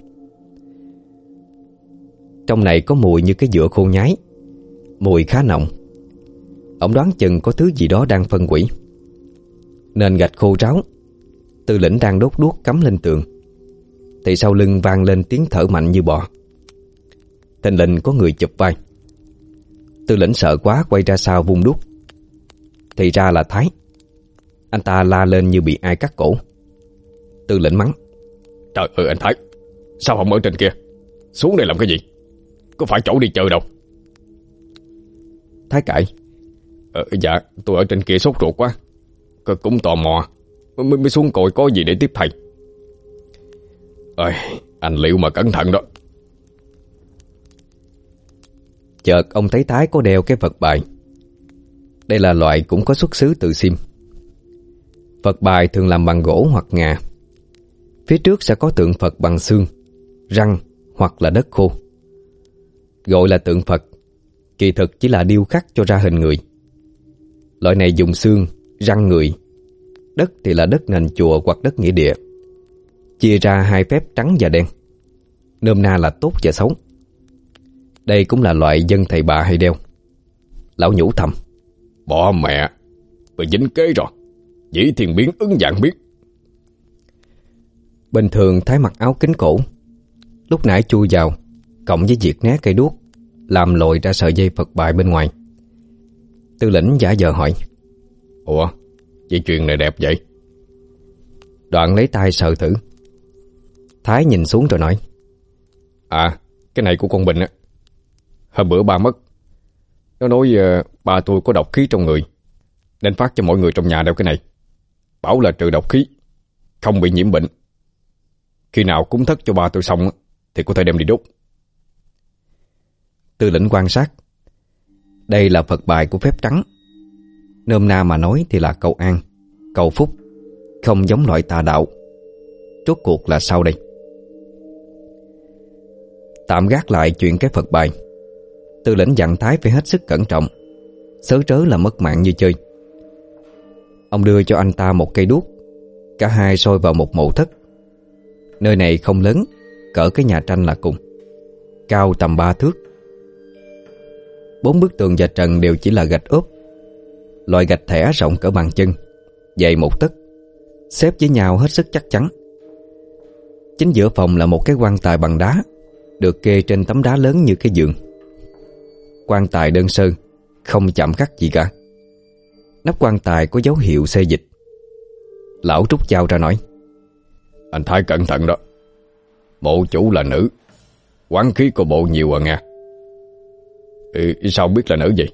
Speaker 1: Trong này có mùi như cái dựa khô nhái, mùi khá nồng. Ông đoán chừng có thứ gì đó đang phân quỷ. Nền gạch khô ráo. Tư lĩnh đang đốt đuốc cắm lên tường thì sau lưng vang lên tiếng thở mạnh như bò. Thình lình có người chụp vai. Tư lĩnh sợ quá quay ra sau vung đuốc. Thì ra là Thái. Anh ta la lên như bị ai cắt cổ. Tư lệnh mắng:
Speaker 2: Trời ơi anh Thái, sao không ở trên kia? Xuống đây làm cái gì? Có phải chỗ đi chơi đâu.
Speaker 1: Thái cãi:
Speaker 2: ờ, Dạ tôi ở trên kia sốt ruột quá, cũng tò mò mới, mới xuống coi có gì để tiếp thầy. Ơi, anh liệu mà cẩn thận đó.
Speaker 1: Chợt ông thấy Thái có đeo cái Phật bài. Đây là loại cũng có xuất xứ từ Sim. Phật bài thường làm bằng gỗ hoặc ngà. Phía trước sẽ có tượng Phật bằng xương, răng hoặc là đất khô. Gọi là tượng Phật, kỳ thực chỉ là điêu khắc cho ra hình người. Loại này dùng xương, răng người. Đất thì là đất nền chùa hoặc đất nghĩa địa. Chia ra hai phép trắng và đen, nôm na là tốt và xấu. Đây cũng là loại dân thầy bà hay đeo. Lão nhủ thầm:
Speaker 2: Bỏ mẹ, bị dính kế rồi. Dĩ thiên biến ứng dạng biết.
Speaker 1: Bình thường Thái mặc áo kính cổ, lúc nãy chui vào, cộng với việc né cây đuốc làm lồi ra sợi dây Phật bài bên ngoài. Tư lĩnh giả vờ hỏi:
Speaker 2: Ủa, dây chuyền này đẹp vậy?
Speaker 1: Đoạn lấy tay sờ thử. Thái nhìn xuống rồi nói:
Speaker 2: À, cái này của con Bình á. Hôm bữa ba mất, nó nói uh, ba tôi có độc khí trong người, nên phát cho mọi người trong nhà đeo cái này. Bảo là trừ độc khí, không bị nhiễm bệnh. Khi nào cúng thất cho ba tôi xong thì có thể đem đi đốt.
Speaker 1: Tư lĩnh quan sát. Đây là Phật bài của phép trắng. Nôm na mà nói thì là cầu an, cầu phúc, không giống loại tà đạo. Rốt cuộc là sao đây? Tạm gác lại chuyện cái Phật bài, Tư lĩnh dặn Thái phải hết sức cẩn trọng, sớ trớ là mất mạng như chơi. Ông đưa cho anh ta một cây đuốc. Cả hai soi vào một mộ thất. Nơi này không lớn, cỡ cái nhà tranh là cùng, cao tầm ba thước. Bốn bức tường và trần đều chỉ là gạch ốp, loại gạch thẻ rộng cỡ bàn chân, dày một tấc, xếp với nhau hết sức chắc chắn. Chính giữa phòng là một cái quan tài bằng đá, được kê trên tấm đá lớn như cái giường. Quan tài đơn sơ, không chạm khắc gì cả. Nắp quan tài có dấu hiệu xê dịch. Lão rút dao ra nói:
Speaker 2: Anh Thái cẩn thận đó. Mộ chủ là nữ, oán khí của bộ nhiều à nghe. Ừ, sao biết là nữ vậy?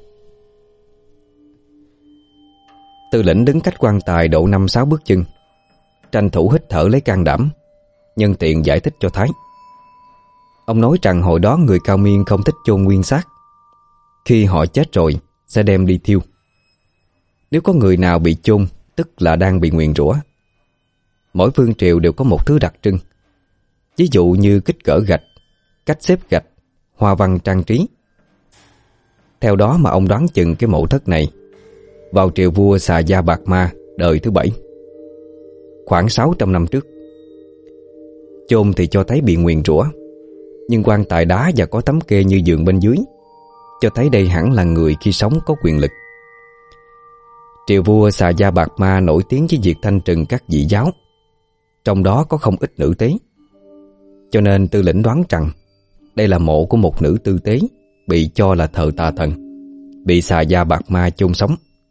Speaker 1: Tư lĩnh đứng cách quan tài độ năm sáu bước chân, tranh thủ hít thở lấy can đảm, nhân tiện giải thích cho Thái. Ông nói rằng hồi đó người Cao Miên không thích chôn nguyên xác. Khi họ chết rồi sẽ đem đi thiêu. Nếu có người nào bị chôn, tức là đang bị nguyền rủa. Mỗi phương triều đều có một thứ đặc trưng, ví dụ như kích cỡ gạch, cách xếp gạch, hoa văn trang trí. Theo đó mà ông đoán chừng cái mộ thất này vào triều vua Xà Gia Bạc Ma đời thứ bảy, khoảng sáu trăm năm trước. Chôn thì cho thấy bị nguyền rủa, nhưng quan tài đá và có tấm kê như giường bên dưới, cho thấy đây hẳn là người khi sống có quyền lực. Triều vua Xà Gia Bạc Ma nổi tiếng với việc thanh trừng các dị giáo, trong đó có không ít nữ tế. Cho nên Tư lĩnh đoán rằng đây là mộ của một nữ tư tế bị cho là thờ tà thần, bị Xà Gia Bạc Ma chôn sống.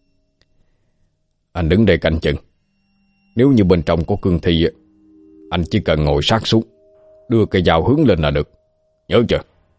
Speaker 2: Anh đứng đây canh chừng. Nếu như bên trong có cương thi, anh chỉ cần ngồi sát xuống, đưa cây dao hướng lên là được. Nhớ chưa?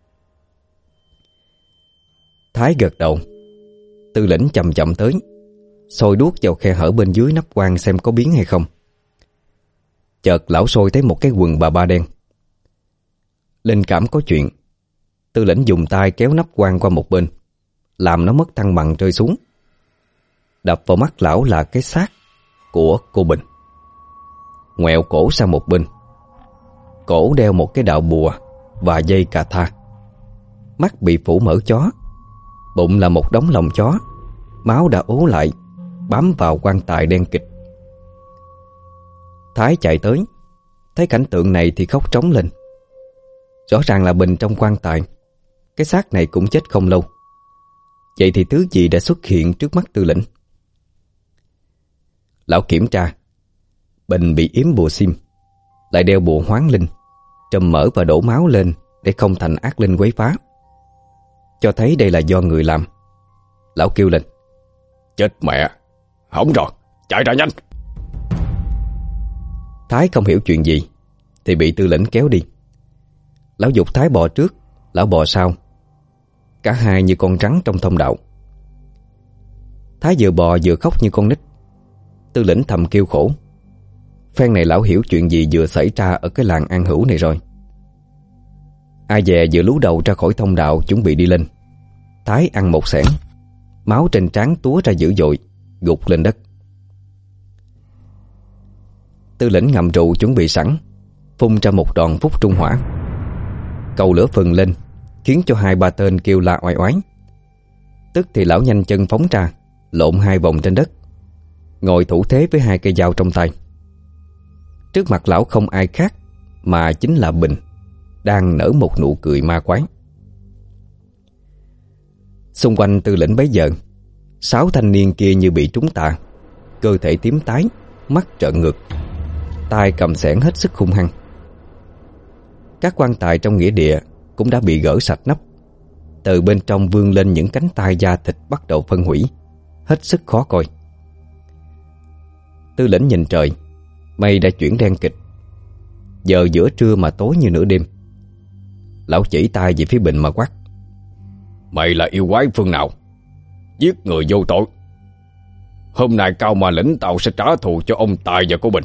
Speaker 1: Thái gật đầu. Tư lĩnh chậm chậm tới, soi đuốc vào khe hở bên dưới nắp quan xem có biến hay không. Chợt lão soi thấy một cái quần bà ba đen. Linh cảm có chuyện, Tư lĩnh dùng tay kéo nắp quan qua một bên, làm nó mất thăng bằng rơi xuống. Đập vào mắt lão là cái xác của cô Bình, ngoẹo cổ sang một bên, cổ đeo một cái đạo bùa và dây cà tha, mắt bị phủ mỡ chó, bụng là một đống lòng chó, máu đã ố lại, bám vào quan tài đen kịch. Thái chạy tới, thấy cảnh tượng này thì khóc trống lên. Rõ ràng là Bình trong quan tài, cái xác này cũng chết không lâu. Vậy thì thứ gì đã xuất hiện trước mắt Tư lĩnh? Lão kiểm tra, Bình bị yếm bùa sim, lại đeo bùa hoán linh, trùm mỡ và đổ máu lên để không thành ác linh quấy phá, cho thấy đây là do người làm. Lão kêu lên:
Speaker 2: Chết mẹ, hỏng rồi, chạy ra nhanh.
Speaker 1: Thái không hiểu chuyện gì thì bị Tư Lĩnh kéo đi. Lão giục Thái bò trước, lão bò sau. Cả hai như con rắn trong thông đạo. Thái vừa bò vừa khóc như con nít. Tư Lĩnh thầm kêu khổ. Phen này lão hiểu chuyện gì vừa xảy ra ở cái làng An Hữu này rồi. Ai dè vừa lú đầu ra khỏi thông đạo chuẩn bị đi lên, Thái ăn một xẻng, máu trên trán túa ra dữ dội, gục lên đất. Tư Lĩnh ngậm rượu chuẩn bị sẵn, phun ra một đòn phúc trung hỏa. Cầu lửa phừng lên, khiến cho hai ba tên kêu la oai oái. Tức thì lão nhanh chân phóng ra, lộn hai vòng trên đất, ngồi thủ thế với hai cây dao trong tay. Trước mặt lão không ai khác mà chính là Bình, đang nở một nụ cười ma quái. Xung quanh Tư Lĩnh bấy giờ, sáu thanh niên kia như bị trúng tà, cơ thể tím tái, mắt trợn ngược, tay cầm xẻng hết sức hung hăng. Các quan tài trong nghĩa địa cũng đã bị gỡ sạch nắp, từ bên trong vươn lên những cánh tay da thịt bắt đầu phân hủy, hết sức khó coi. Tư Lĩnh nhìn trời, mây đã chuyển đen kịch. Giờ giữa trưa mà tối như nửa đêm. Lão chỉ tay về phía Bình mà quát:
Speaker 2: Mày là yêu quái phương nào? Giết người vô tội. Hôm nay Cao Ma Lĩnh tao sẽ trả thù cho ông Tài và cô Bình.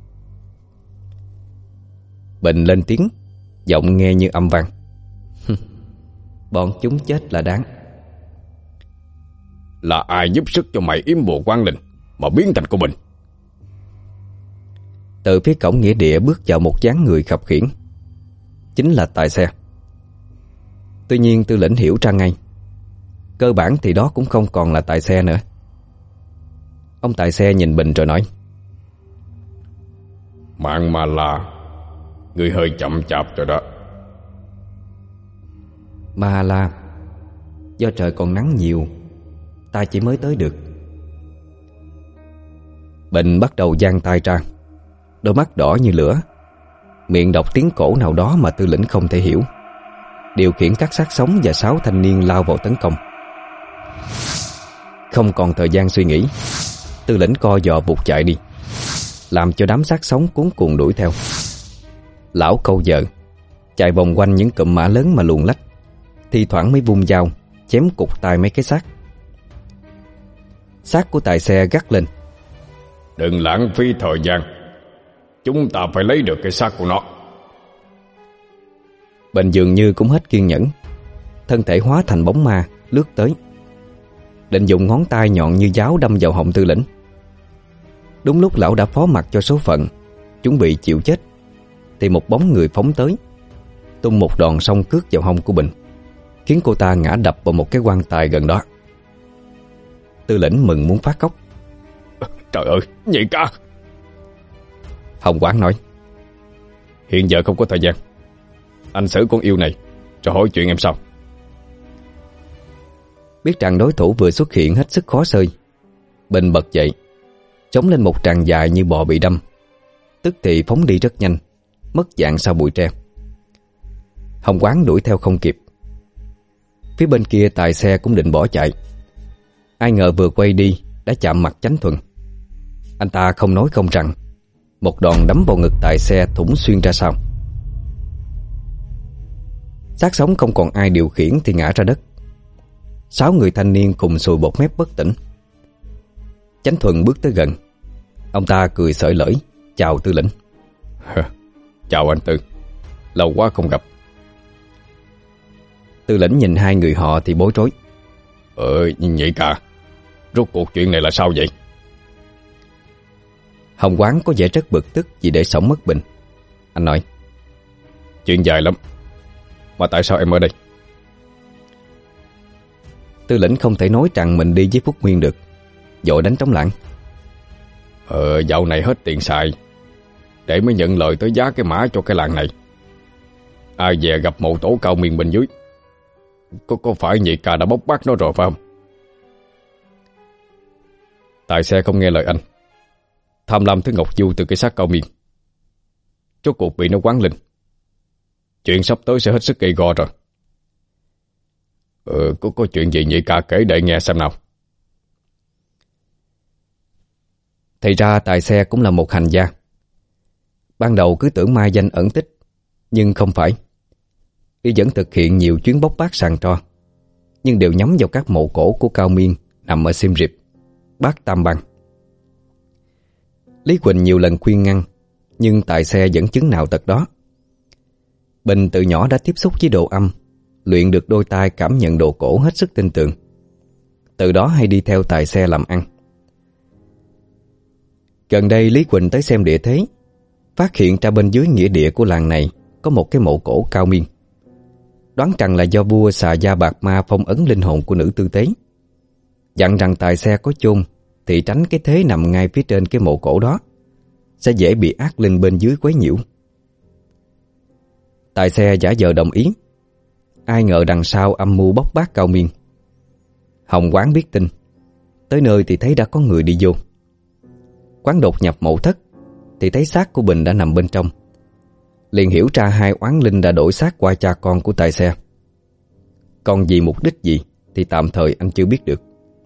Speaker 1: Bình lên tiếng, giọng nghe như âm vang: Bọn chúng chết là đáng.
Speaker 2: Là ai giúp sức cho mày yếm bùa Quang Linh mà biến thành cô Bình?
Speaker 1: Từ phía cổng nghĩa địa bước vào một dáng người khập khiễng, chính là Tài Xe. Tuy nhiên Tư Lĩnh hiểu ra ngay, cơ bản thì đó cũng không còn là Tài Xe nữa. Ông Tài Xe nhìn Bình rồi nói:
Speaker 2: Mạng mà là người hơi chậm chạp rồi đó.
Speaker 1: Mà là do trời còn nắng nhiều, ta chỉ mới tới được. Bình bắt đầu giang tay ra, đôi mắt đỏ như lửa, miệng đọc tiếng cổ nào đó mà Tư Lĩnh không thể hiểu, điều khiển các xác sống và sáu thanh niên lao vào tấn công. Không còn thời gian suy nghĩ, Tư Lĩnh co giò vụt chạy đi, làm cho đám xác sống cuống cuồng đuổi theo. Lão câu giờ chạy vòng quanh những cụm mã lớn mà luồn lách, thi thoảng mới vung dao chém cục tay mấy cái xác. Xác của Tài Xe gắt lên:
Speaker 2: Đừng lãng phí thời gian, chúng ta phải lấy được cái xác của nó.
Speaker 1: Bình dường như cũng hết kiên nhẫn, thân thể hóa thành bóng ma lướt tới, định dùng ngón tay nhọn như giáo đâm vào họng Tư Lĩnh. Đúng lúc lão đã phó mặc cho số phận, chuẩn bị chịu chết, thì một bóng người phóng tới, tung một đòn song cước vào hông của Bình, khiến cô ta ngã đập vào một cái quan tài gần đó. Tư Lĩnh mừng muốn phát khóc.
Speaker 2: Trời ơi, nhị ca!
Speaker 1: Hồng Quán nói:
Speaker 2: Hiện giờ không có thời gian, anh xử con yêu này rồi hỏi chuyện em sau.
Speaker 1: Biết rằng đối thủ vừa xuất hiện hết sức khó xơi, Bình bật dậy, chống lên một tràng dài như bò bị đâm, tức thì phóng đi rất nhanh, mất dạng sau bụi tre. Hồng Quán đuổi theo không kịp. Phía bên kia Tài Xe cũng định bỏ chạy, ai ngờ vừa quay đi đã chạm mặt Chánh Thuần. Anh ta không nói không rằng, một đòn đấm vào ngực Tài Xe thủng xuyên ra sau. Xác sống không còn ai điều khiển thì ngã ra đất. Sáu người thanh niên cùng sùi bọt mép bất tỉnh. Chánh Thuần bước tới gần, ông ta cười xởi lởi chào Tư Lĩnh.
Speaker 2: Chào anh Tư, lâu quá không gặp.
Speaker 1: Tư Lĩnh nhìn hai người họ thì bối rối.
Speaker 2: Ờ, nhị ca, rốt cuộc chuyện này là sao vậy?
Speaker 1: Hồng Quán có vẻ rất bực tức vì để sống mất Bình. Anh nói:
Speaker 2: Chuyện dài lắm, mà tại sao em ở đây?
Speaker 1: Tư Lĩnh không thể nói rằng mình đi với Phúc Nguyên được, vội đánh trống lảng.
Speaker 2: Ờ, dạo này hết tiền xài, để mới nhận lời tới giá cái mã cho cái làng này. Ai về gặp mộ tổ Cao Miên bên dưới. Có có phải nhị ca đã bóc bắt nó rồi phải không? Tài Xe không nghe lời anh, tham lam thứ ngọc du từ cái xác Cao Miên, rốt cuộc bị nó quán linh. Chuyện sắp tới sẽ hết sức gây go rồi. Ờ, có, có chuyện gì nhị ca kể để nghe xem nào.
Speaker 1: Thì ra tài xe cũng là một hành gia. Ban đầu cứ tưởng mai danh ẩn tích, nhưng không phải. Y vẫn thực hiện nhiều chuyến bốc bát sàn tro, nhưng đều nhắm vào các mộ cổ của Cao Miên nằm ở Siem Reap, Bát Tam Bang. Lý Quỳnh nhiều lần khuyên ngăn, nhưng tài xe vẫn chứng nào tật đó. Bình từ nhỏ đã tiếp xúc với đồ âm, luyện được đôi tai cảm nhận đồ cổ hết sức tin tưởng. Từ đó hay đi theo tài xe làm ăn. Gần đây Lý Quỳnh tới xem địa thế, phát hiện ra bên dưới nghĩa địa của làng này có một cái mộ cổ Cao Miên. Đoán rằng là do vua Xà Gia Bạc Ma phong ấn linh hồn của nữ tư tế, dặn rằng tài xe có chôn thì tránh cái thế nằm ngay phía trên cái mộ cổ đó, sẽ dễ bị ác linh bên dưới quấy nhiễu. Tài xe giả vờ đồng ý. Ai ngờ đằng sau âm mưu bóc bát Cao Miên. Hồng Quán biết tin, tới nơi thì thấy đã có người đi vô. Quán đột nhập mộ thất thì thấy xác của Bình đã nằm bên trong. Liền hiểu ra hai oán linh đã đổi xác qua cha con của tài xe. Còn vì mục đích gì thì tạm thời anh chưa biết được.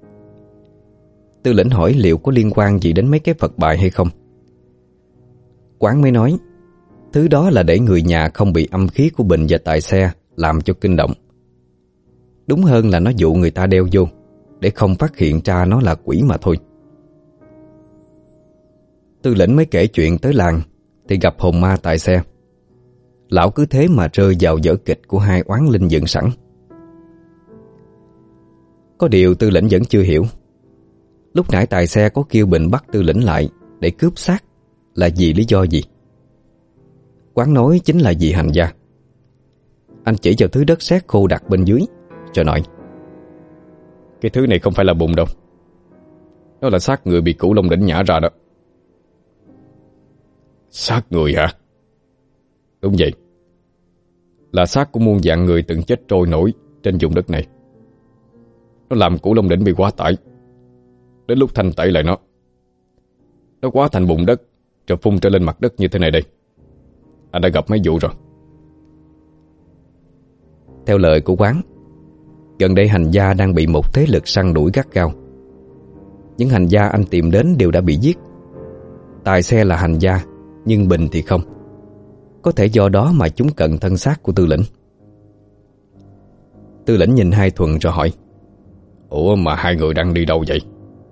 Speaker 1: Tư lĩnh hỏi liệu có liên quan gì đến mấy cái Phật bài hay không. Quán mới nói thứ đó là để người nhà không bị âm khí của Bình và tài xe làm cho kinh động. Đúng hơn là nó dụ người ta đeo vô, để không phát hiện ra nó là quỷ mà thôi. Tư lĩnh mới kể chuyện tới làng thì gặp hồn ma tài xe. Lão cứ thế mà rơi vào vở kịch của hai oán linh dựng sẵn. Có điều Tư lĩnh vẫn chưa hiểu. Lúc nãy tài xe có kêu Bình bắt Tư lĩnh lại để cướp xác là vì lý do gì? Quán nói chính là vì hành gia. Anh chỉ vào thứ đất sét khô đặt bên dưới rồi nói:
Speaker 2: Cái thứ này không phải là bùn đâu. Nó là xác người bị Cửu Long Đỉnh nhả ra đó. Xác người hả? Đúng vậy. Là xác của muôn vạn người từng chết trôi nổi trên vùng đất này. Nó làm Cửu Long Đỉnh bị quá tải. Đến lúc thanh tẩy lại nó, nó quá thành bùn đất rồi phun trở lên mặt đất như thế này đây. Anh đã gặp mấy vụ rồi.
Speaker 1: Theo lời của Quán, gần đây hành gia đang bị một thế lực săn đuổi gắt gao. Những hành gia anh tìm đến đều đã bị giết. Tài xe là hành gia, nhưng Bình thì không. Có thể do đó mà chúng cận thân xác của Tư lĩnh. Tư lĩnh nhìn hai Thuần rồi hỏi:
Speaker 2: Ủa mà hai người đang đi đâu vậy?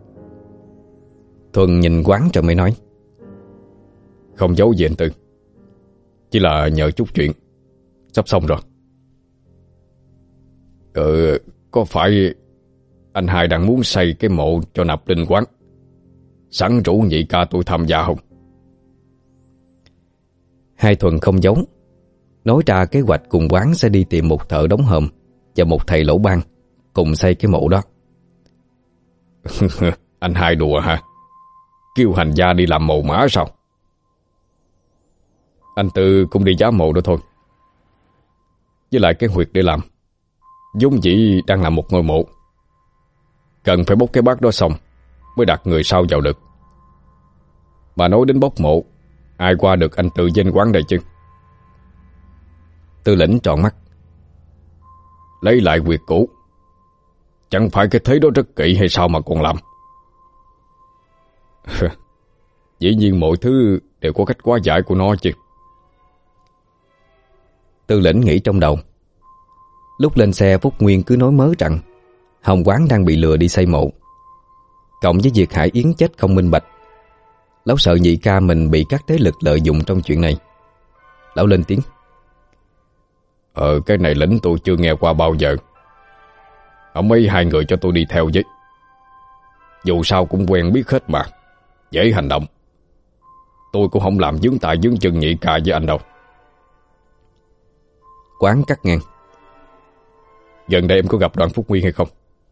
Speaker 1: Thuần nhìn Quán rồi mới nói:
Speaker 2: Không giấu gì anh Tư, chỉ là nhờ chút chuyện. Sắp xong rồi. Ừ, có phải anh hai đang muốn xây cái mộ cho nạp linh Quán, sẵn rủ nhị ca tôi tham gia không?
Speaker 1: Hai Thuần không giấu, nói ra kế hoạch cùng Quán sẽ đi tìm một thợ đóng hòm và một thầy lỗ ban cùng xây cái mộ đó.
Speaker 2: Anh hai đùa hả? Kêu hành gia đi làm mồ mã sao? Anh Tư cũng đi giá mộ đó thôi. Với lại cái huyệt để làm vốn dĩ đang là một ngôi mộ, cần phải bốc cái bát đó xong mới đặt người sau vào được. Mà nói đến bốc mộ, ai qua được anh Tư danh Quán đây chứ?
Speaker 1: Tư lĩnh tròn mắt.
Speaker 2: Lấy lại huyệt cũ, chẳng phải cái thế đó rất kỹ hay sao mà còn làm? Dĩ nhiên mọi thứ đều có cách hóa giải của nó chứ.
Speaker 1: Tư lĩnh nghĩ trong đầu. Lúc lên xe Phúc Nguyên cứ nói mớ rằng Hồng Quán đang bị lừa đi xây mộ. Cộng với việc Hải Yến chết không minh bạch, lão sợ nhị ca mình bị các thế lực lợi dụng trong chuyện này. Lão lên tiếng:
Speaker 2: Ờ cái này lĩnh tôi chưa nghe qua bao giờ. Ông ấy hai người cho tôi đi theo với. Dù sao cũng quen biết hết mà, dễ hành động. Tôi cũng không làm vướng tay vướng chân nhị ca với anh đâu.
Speaker 1: Quán cắt ngang:
Speaker 2: Gần đây em có gặp Đoàn Phúc Nguyên hay không?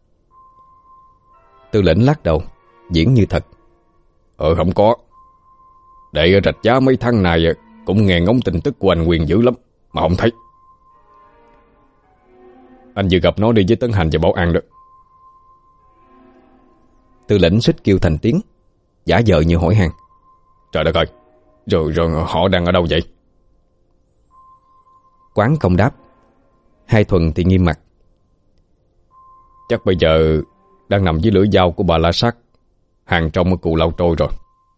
Speaker 1: Tư lĩnh lắc đầu, diễn như thật:
Speaker 2: Ờ không có. Để ở Rạch Giá mấy tháng này cũng nghe ngóng tin tức của anh Nguyên dữ lắm mà không thấy. Anh vừa gặp nó đi với Tấn Hành và Bảo An đó.
Speaker 1: Tư lĩnh suýt kêu thành tiếng, giả vờ như hỏi han:
Speaker 2: Trời đất ơi, rồi, rồi họ đang ở đâu vậy?
Speaker 1: Quán không đáp. Hai Thuần thì nghiêm mặt:
Speaker 2: Chắc bây giờ đang nằm dưới lưỡi dao của bà La Sát, hàng trong ở Cù Lao Trôi rồi.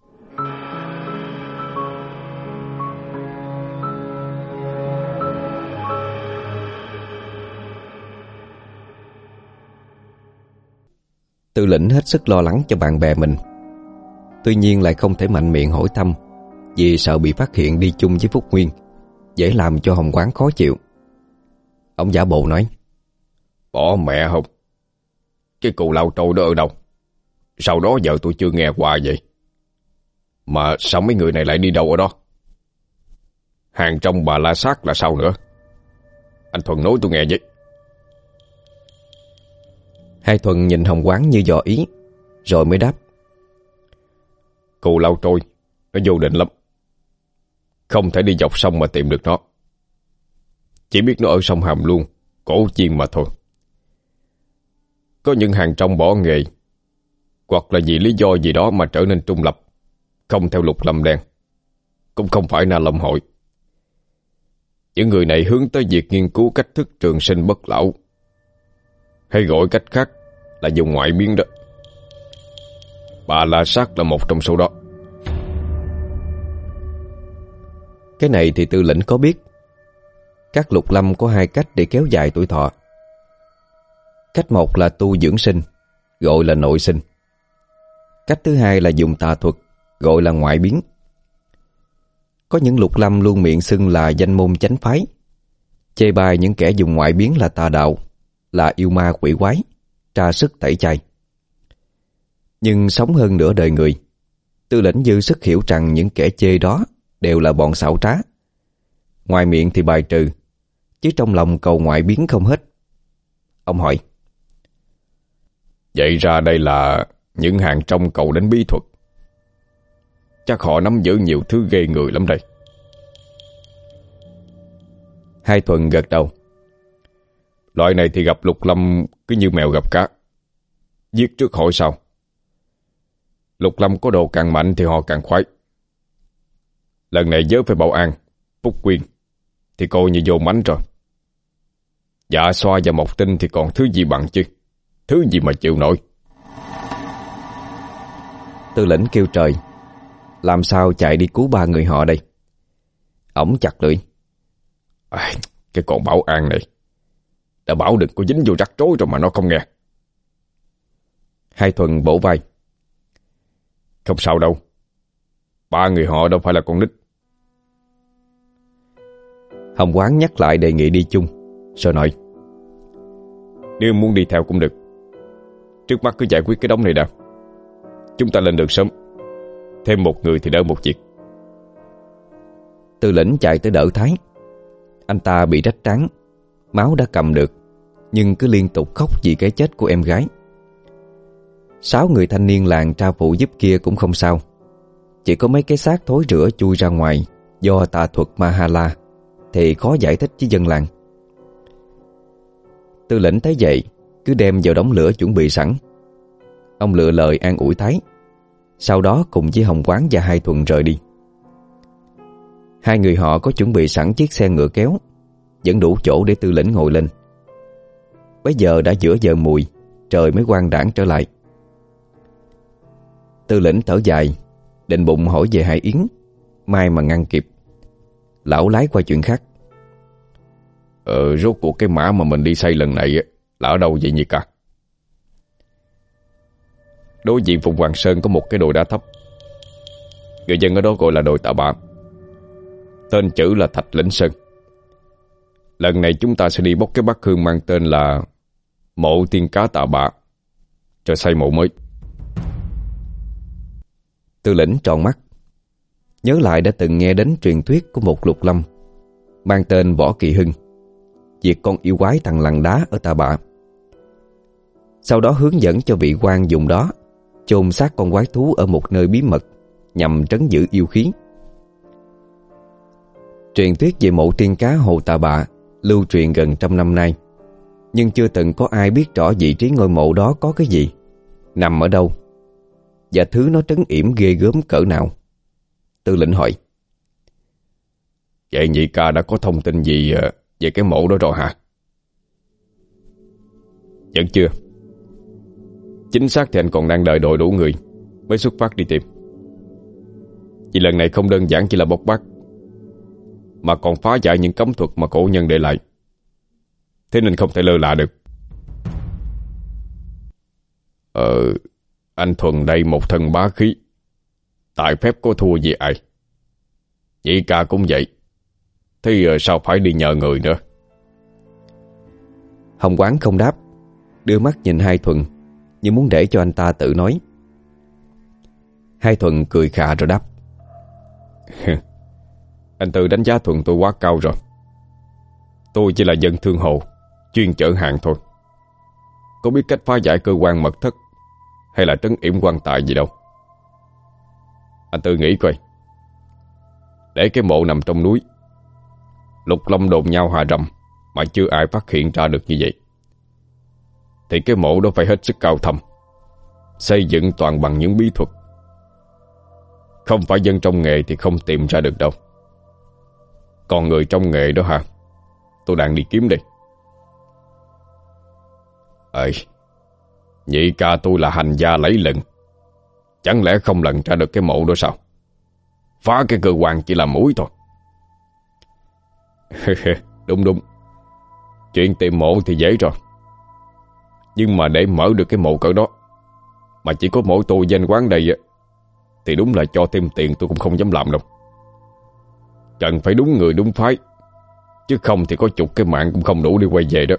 Speaker 1: Tư lĩnh hết sức lo lắng cho bạn bè mình. Tuy nhiên lại không thể mạnh miệng hỏi thăm, vì sợ bị phát hiện đi chung với Phúc Nguyên, dễ làm cho Hồng Quán khó chịu. Ông giả bộ nói:
Speaker 2: Bỏ mẹ không. Cái cù lao trôi đó ở đâu? Sau đó giờ tôi chưa nghe qua vậy. Mà sao mấy người này lại đi đâu ở đó? Hàng trong Bà La Sát là sao nữa? Anh Thuần nói tôi nghe với.
Speaker 1: Hai Thuần nhìn Hồng Quán như dò ý, rồi mới đáp:
Speaker 2: Cù lao trôi nó vô định lắm, không thể đi dọc sông mà tìm được nó. Chỉ biết nó ở sông Hàm Luông, Cổ Chiên mà thôi. Có những hàng trong bỏ nghề, hoặc là vì lý do gì đó mà trở nên trung lập, không theo Lục Lâm Đen, cũng không phải Na Long Hội. Những người này hướng tới việc nghiên cứu cách thức trường sinh bất lão, hay gọi cách khác là dùng ngoại biến đó. Bà La Sát là một trong số đó.
Speaker 1: Cái này thì Tư lĩnh có biết. Các Lục Lâm có hai cách để kéo dài tuổi thọ. Cách một là tu dưỡng sinh, gọi là nội sinh. Cách thứ hai là dùng tà thuật, gọi là ngoại biến. Có những Lục Lâm luôn miệng xưng là danh môn chánh phái, chê bai những kẻ dùng ngoại biến là tà đạo, là yêu ma quỷ quái, tra sức tẩy chay. Nhưng sống hơn nửa đời người, Tư lĩnh dư sức hiểu rằng những kẻ chê đó đều là bọn xảo trá. Ngoài miệng thì bài trừ, chứ trong lòng cầu ngoại biến không hết. Ông hỏi:
Speaker 2: Vậy ra đây là những hàng trong cầu đến bí thuật. Chắc họ nắm giữ nhiều thứ ghê người lắm đây.
Speaker 1: Hai Thuần gật đầu:
Speaker 2: Loại này thì gặp Lục Lâm cứ như mèo gặp cá, giết trước hỏi sau. Lục Lâm có đồ càng mạnh thì họ càng khoái. Lần này giới phải Bảo An, Phúc Quyên thì coi như vô mánh rồi. Dạ Xoa và Mộc Tinh thì còn thứ gì bằng chứ. Thứ gì mà chịu nổi.
Speaker 1: Tư lĩnh kêu trời, làm sao chạy đi cứu ba người họ đây? Ổng chặt lưỡi:
Speaker 2: à, Cái con Bảo An này, đã bảo đừng có dính vô rắc rối rồi mà nó không nghe.
Speaker 1: Hai Thuần bổ vai:
Speaker 2: Không sao đâu, ba người họ đâu phải là con nít.
Speaker 1: Hồng Quán nhắc lại đề nghị đi chung, rồi nói:
Speaker 2: Nếu muốn đi theo cũng được. Trước mắt cứ giải quyết cái đống này đã. Chúng ta lên đường sớm, thêm một người thì đỡ một việc.
Speaker 1: Tư lĩnh chạy tới đỡ Thái. Anh ta bị rách trán, máu đã cầm được, nhưng cứ liên tục khóc vì cái chết của em gái. Sáu người thanh niên làng tra phụ giúp kia cũng không sao. Chỉ có mấy cái xác thối rữa chui ra ngoài do tà thuật Mahala thì khó giải thích với dân làng. Tư lĩnh thấy vậy, cứ đem vào đống lửa chuẩn bị sẵn. Ông lựa lời an ủi Thái, sau đó cùng với Hồng Quán và Hai Thuần rời đi. Hai người họ có chuẩn bị sẵn chiếc xe ngựa kéo, vẫn đủ chỗ để Tư lĩnh ngồi lên. Bây giờ đã giữa giờ mùi, trời mới quang đãng trở lại. Tư lĩnh thở dài, định bụng hỏi về Hải Yến, mai mà ngăn kịp. Lão lái qua chuyện khác:
Speaker 2: Ờ, rốt cuộc cái mã mà mình đi xây lần này là ở đâu vậy nhỉ cả? Đối diện Phụng Hoàng Sơn có một cái đồi đá thấp, người dân ở đó gọi là đồi Tạ Bạ. Tên chữ là Thạch Lĩnh Sơn. Lần này chúng ta sẽ đi bốc cái bát hương mang tên là Mộ Tiên Cá Tạ Bạ, rồi xây mộ mới.
Speaker 1: Tư lĩnh tròn mắt, nhớ lại đã từng nghe đến truyền thuyết của một Lục Lâm mang tên Võ Kỳ Hưng, diệt con yêu quái thằng lằn đá ở Tạ Bạ. Sau đó hướng dẫn cho vị quan dùng đó chôn xác con quái thú ở một nơi bí mật nhằm trấn giữ yêu khí. Truyền thuyết về mộ tiên cá hồ Tạ Bạ lưu truyền gần trăm năm nay, nhưng chưa từng có ai biết rõ vị trí ngôi mộ đó có cái gì, nằm ở đâu, và thứ nó trấn yểm ghê gớm cỡ nào. Tư lĩnh hỏi:
Speaker 2: Vậy nhị ca đã có thông tin gì về cái mộ đó rồi hả? Vẫn chưa. Chính xác thì anh còn đang đợi đội đủ người mới xuất phát đi tìm. Vì lần này không đơn giản chỉ là bốc bắt, mà còn phá giải những cấm thuật mà cổ nhân để lại. Thế nên không thể lơ là được. Ờ Anh Thuần đây một thân bá khí, tài phép có thua gì ai. Nhị ca cũng vậy, thì sao phải đi nhờ người nữa?
Speaker 1: Hồng Quán không đáp, đưa mắt nhìn Hai Thuần như muốn để cho anh ta tự nói. Hai Thuần cười khà rồi đáp:
Speaker 2: Anh Tư đánh giá Thuần tôi quá cao rồi. Tôi chỉ là dân thương hồ, chuyên chở hàng thôi, có biết cách phá giải cơ quan mật thất hay là trấn yểm quan tài gì đâu. Anh Tư nghĩ coi, để cái mộ nằm trong núi, lục long đồn nhau hà rầm mà chưa ai phát hiện ra được như vậy, thì cái mộ đó phải hết sức cao thâm, xây dựng toàn bằng những bí thuật. Không phải dân trong nghề thì không tìm ra được đâu. Còn người trong nghề đó hả? Tôi đang đi kiếm đây. Ê, nhị ca tôi là hành gia lấy lừng, chẳng lẽ không lần ra được cái mộ đó sao? Phá cái cơ quan chỉ là mũi thôi. Đúng đúng, chuyện tìm mộ thì dễ rồi, nhưng mà để mở được cái mộ cỡ đó mà chỉ có mỗi tôi danh quán đây á, thì đúng là cho thêm tiền tôi cũng không dám làm đâu. Cần phải đúng người đúng phái, chứ không thì có chục cái mạng cũng không đủ để quay về đó.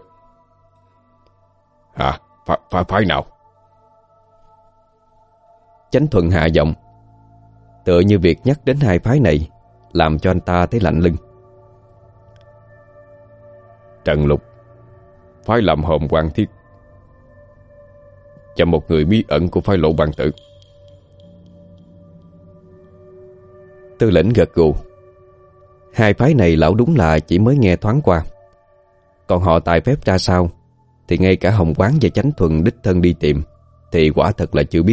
Speaker 2: Hả? Phái, phái, phái nào?
Speaker 1: Chánh Thuần hạ giọng, tựa như việc nhắc đến hai phái này làm cho anh ta thấy lạnh lưng.
Speaker 2: Trần Lục, phái làm hòm Quan Thiết, và một người bí ẩn của phái Lộ Ban Tử.
Speaker 1: Tư lĩnh gật gù. Hai phái này lão đúng là chỉ mới nghe thoáng qua, còn họ tài phép ra sao thì ngay cả Hồng Quán và Chánh Thuần đích thân đi tìm thì quả thật là chưa biết.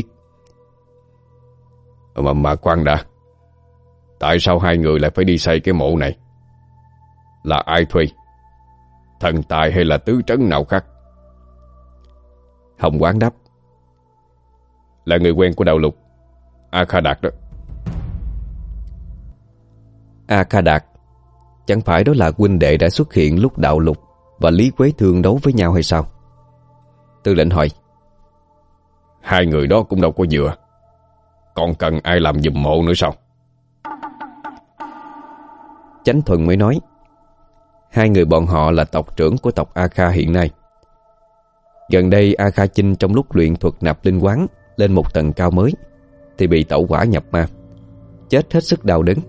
Speaker 2: Mà mà khoan đã, tại sao hai người lại phải đi xây cái mộ này? Là ai thuê? Thần tài hay là tứ trấn nào khác?
Speaker 1: Hồng Quán đáp:
Speaker 2: Là người quen của Đạo Lục, A Kha Đạt đó.
Speaker 1: A Kha Đạt, chẳng phải đó là huynh đệ đã xuất hiện lúc Đạo Lục và Lý Quế Thương đấu với nhau hay sao? Tư lệnh hỏi.
Speaker 2: Hai người đó cũng đâu có vừa, còn cần ai làm giùm mộ nữa sao?
Speaker 1: Chánh Thuần mới nói, hai người bọn họ là tộc trưởng của tộc A Kha hiện nay. Gần đây A Kha Chinh trong lúc luyện thuật nạp linh quán lên một tầng cao mới thì bị tẩu hỏa nhập ma, chết hết sức đau đớn.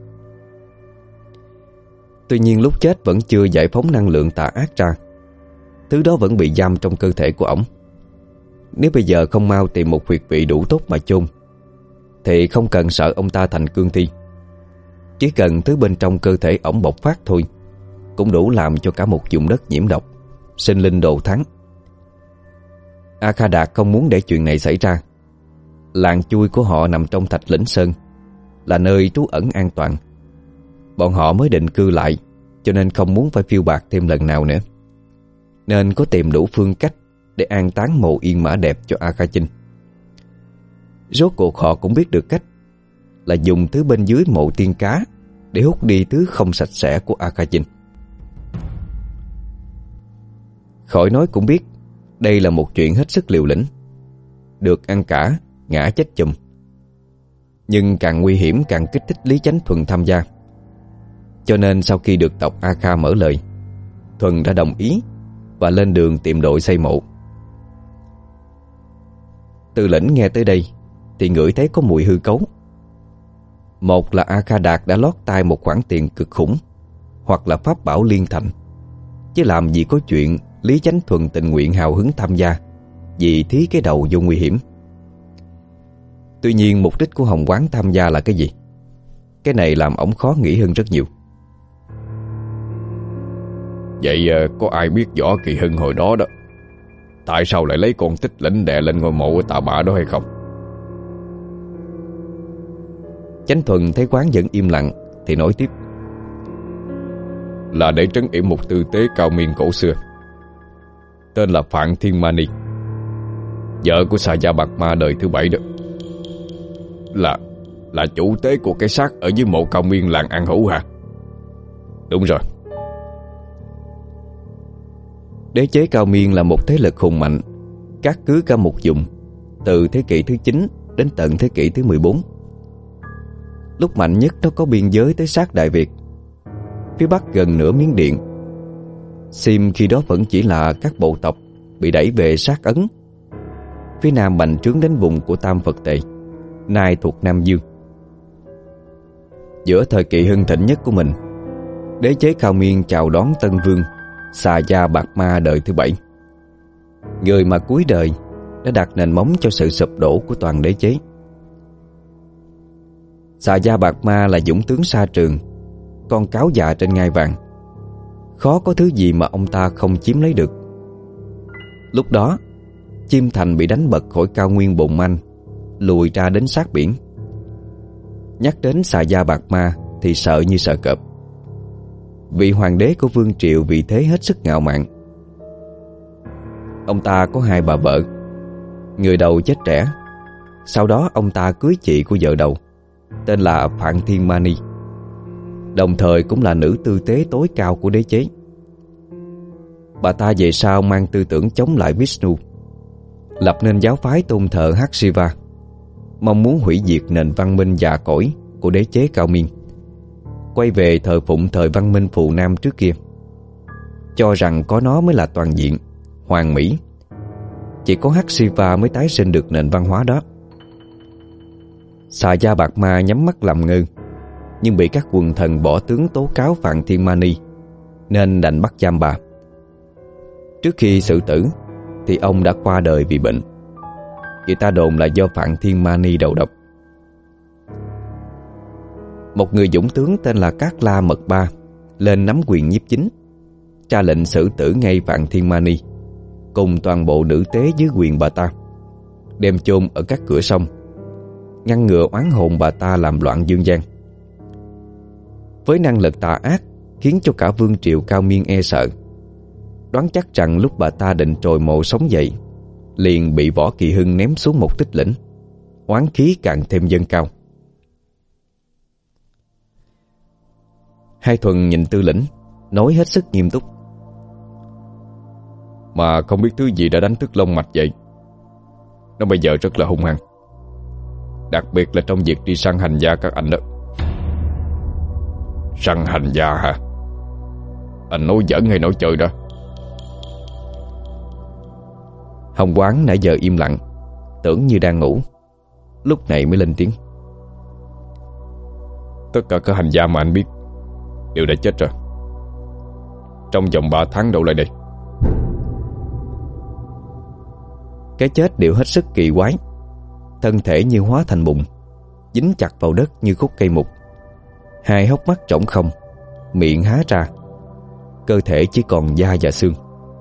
Speaker 1: Tuy nhiên lúc chết vẫn chưa giải phóng năng lượng tà ác ra, thứ đó vẫn bị giam trong cơ thể của ổng. Nếu bây giờ không mau tìm một huyệt vị đủ tốt mà chôn thì không cần sợ ông ta thành cương thi. Chỉ cần thứ bên trong cơ thể ổng bộc phát thôi cũng đủ làm cho cả một vùng đất nhiễm độc, sinh linh đồ thắng. A Kha Đạt không muốn để chuyện này xảy ra. Làng chui của họ nằm trong Thạch Lĩnh Sơn, là nơi trú ẩn an toàn. Bọn họ mới định cư lại, cho nên không muốn phải phiêu bạt thêm lần nào nữa, nên có tìm đủ phương cách để an táng mộ yên mã đẹp cho A Kha Chinh. Rốt cuộc họ cũng biết được cách, là dùng thứ bên dưới mộ tiên cá để hút đi thứ không sạch sẽ của A Kha Chinh. Khỏi nói cũng biết đây là một chuyện hết sức liều lĩnh, được ăn cả, ngã chết chùm. Nhưng càng nguy hiểm càng kích thích Lý Chánh Thuần tham gia. Cho nên sau khi được tộc A Kha mở lời, Thuần đã đồng ý và lên đường tìm đội xây mộ. Tư lĩnh nghe tới đây thì ngửi thấy có mùi hư cấu. Một là A Kha Đạt đã lót tay một khoản tiền cực khủng, hoặc là pháp bảo liên thành, chứ làm gì có chuyện Lý Chánh Thuần tình nguyện hào hứng tham gia vì thí cái đầu vô nguy hiểm. Tuy nhiên mục đích của Hồng Quán tham gia là cái gì? Cái này làm ổng khó nghĩ hơn rất nhiều.
Speaker 2: Vậy có ai biết Võ Kỳ Hưng hồi đó đó tại sao lại lấy con Tích Lĩnh đè lên ngôi mộ của Tà Bạ đó hay không?
Speaker 1: Chánh Thuần thấy Quán vẫn im lặng thì nói tiếp.
Speaker 2: Là để trấn yểm một tư tế cao miên cổ xưa, tên là Phạn Thiên Ma Ni, vợ của Xà Gia Bạc Ma đời thứ bảy đó. Là Là chủ tế của cái xác ở dưới mộ cao miên làng An Hữu hả? Đúng rồi.
Speaker 1: Đế chế Cao Miên là một thế lực hùng mạnh, cát cứ cả một vùng, từ thế kỷ thứ chín đến tận thế kỷ thứ mười bốn. Lúc mạnh nhất nó có biên giới tới sát Đại Việt, phía bắc gần nửa Miến Điện. Sim khi đó vẫn chỉ là các bộ tộc bị đẩy về sát Ấn. Phía nam bành trướng đến vùng của Tam Phật Tề, nay thuộc Nam Dương. Giữa thời kỳ hưng thịnh nhất của mình, đế chế Cao Miên chào đón Tân Vương Xà Gia Bạt Ma đời thứ bảy, người mà cuối đời đã đặt nền móng cho sự sụp đổ của toàn đế chế. Xà Gia Bạt Ma là dũng tướng Sa Trường, con cáo già trên ngai vàng. Khó có thứ gì mà ông ta không chiếm lấy được. Lúc đó, Chiêm Thành bị đánh bật khỏi cao nguyên Bồn Manh, lùi ra đến sát biển. Nhắc đến Xà Gia Bạt Ma thì sợ như sợ cọp. Vị hoàng đế của vương triều vì thế hết sức ngạo mạn. Ông ta có hai bà vợ. Người đầu chết trẻ. Sau đó ông ta cưới chị của vợ đầu, tên là Phạn Thiên Mani, đồng thời cũng là nữ tư tế tối cao của đế chế. Bà ta về sau mang tư tưởng chống lại Vishnu, lập nên giáo phái tôn thờ Hắc Shiva, mong muốn hủy diệt nền văn minh già cỗi của đế chế Cao Miên, quay về thờ phụng thời văn minh phù Nam trước kia, cho rằng có nó mới là toàn diện, hoàn mỹ. Chỉ có Hắc Shiva mới tái sinh được nền văn hóa đó. Xà Gia Bạt Ma nhắm mắt làm ngơ, nhưng bị các quần thần bỏ tướng tố cáo Phạn Thiên Mani, nên đành bắt giam bà. Trước khi xử tử thì ông đã qua đời vì bệnh. Người ta đồn là do Phạn Thiên Mani đầu độc. Một người dũng tướng tên là Cát La Mật Ba lên nắm quyền nhiếp chính, ra lệnh xử tử ngay Phạn Thiên Mani cùng toàn bộ nữ tế dưới quyền bà ta, đem chôn ở các cửa sông, ngăn ngừa oán hồn bà ta làm loạn dương gian. Với năng lực tà ác khiến cho cả vương triều Cao Miên e sợ, đoán chắc rằng lúc bà ta định trồi mộ sống dậy, liền bị Võ Kỳ Hưng ném xuống một tích lĩnh, oán khí càng thêm dâng cao. Hai Thuần nhìn Tư Lĩnh, nói hết sức nghiêm túc:
Speaker 2: Mà không biết thứ gì đã đánh thức Long Mạch vậy. Nó bây giờ rất là hung hăng, đặc biệt là trong việc đi săn hành gia các anh đó. Săn hành gia hả? Anh nói giỡn hay nói chơi đó?
Speaker 1: Hồng Quán nãy giờ im lặng, tưởng như đang ngủ, lúc này mới lên tiếng:
Speaker 2: Tất cả các hành gia mà anh biết đều đã chết rồi, trong vòng ba tháng đâu lại đây.
Speaker 1: Cái chết đều hết sức kỳ quái. Thân thể như hóa thành bùn, dính chặt vào đất như khúc cây mục. Hai hốc mắt trống không, miệng há ra, cơ thể chỉ còn da và xương.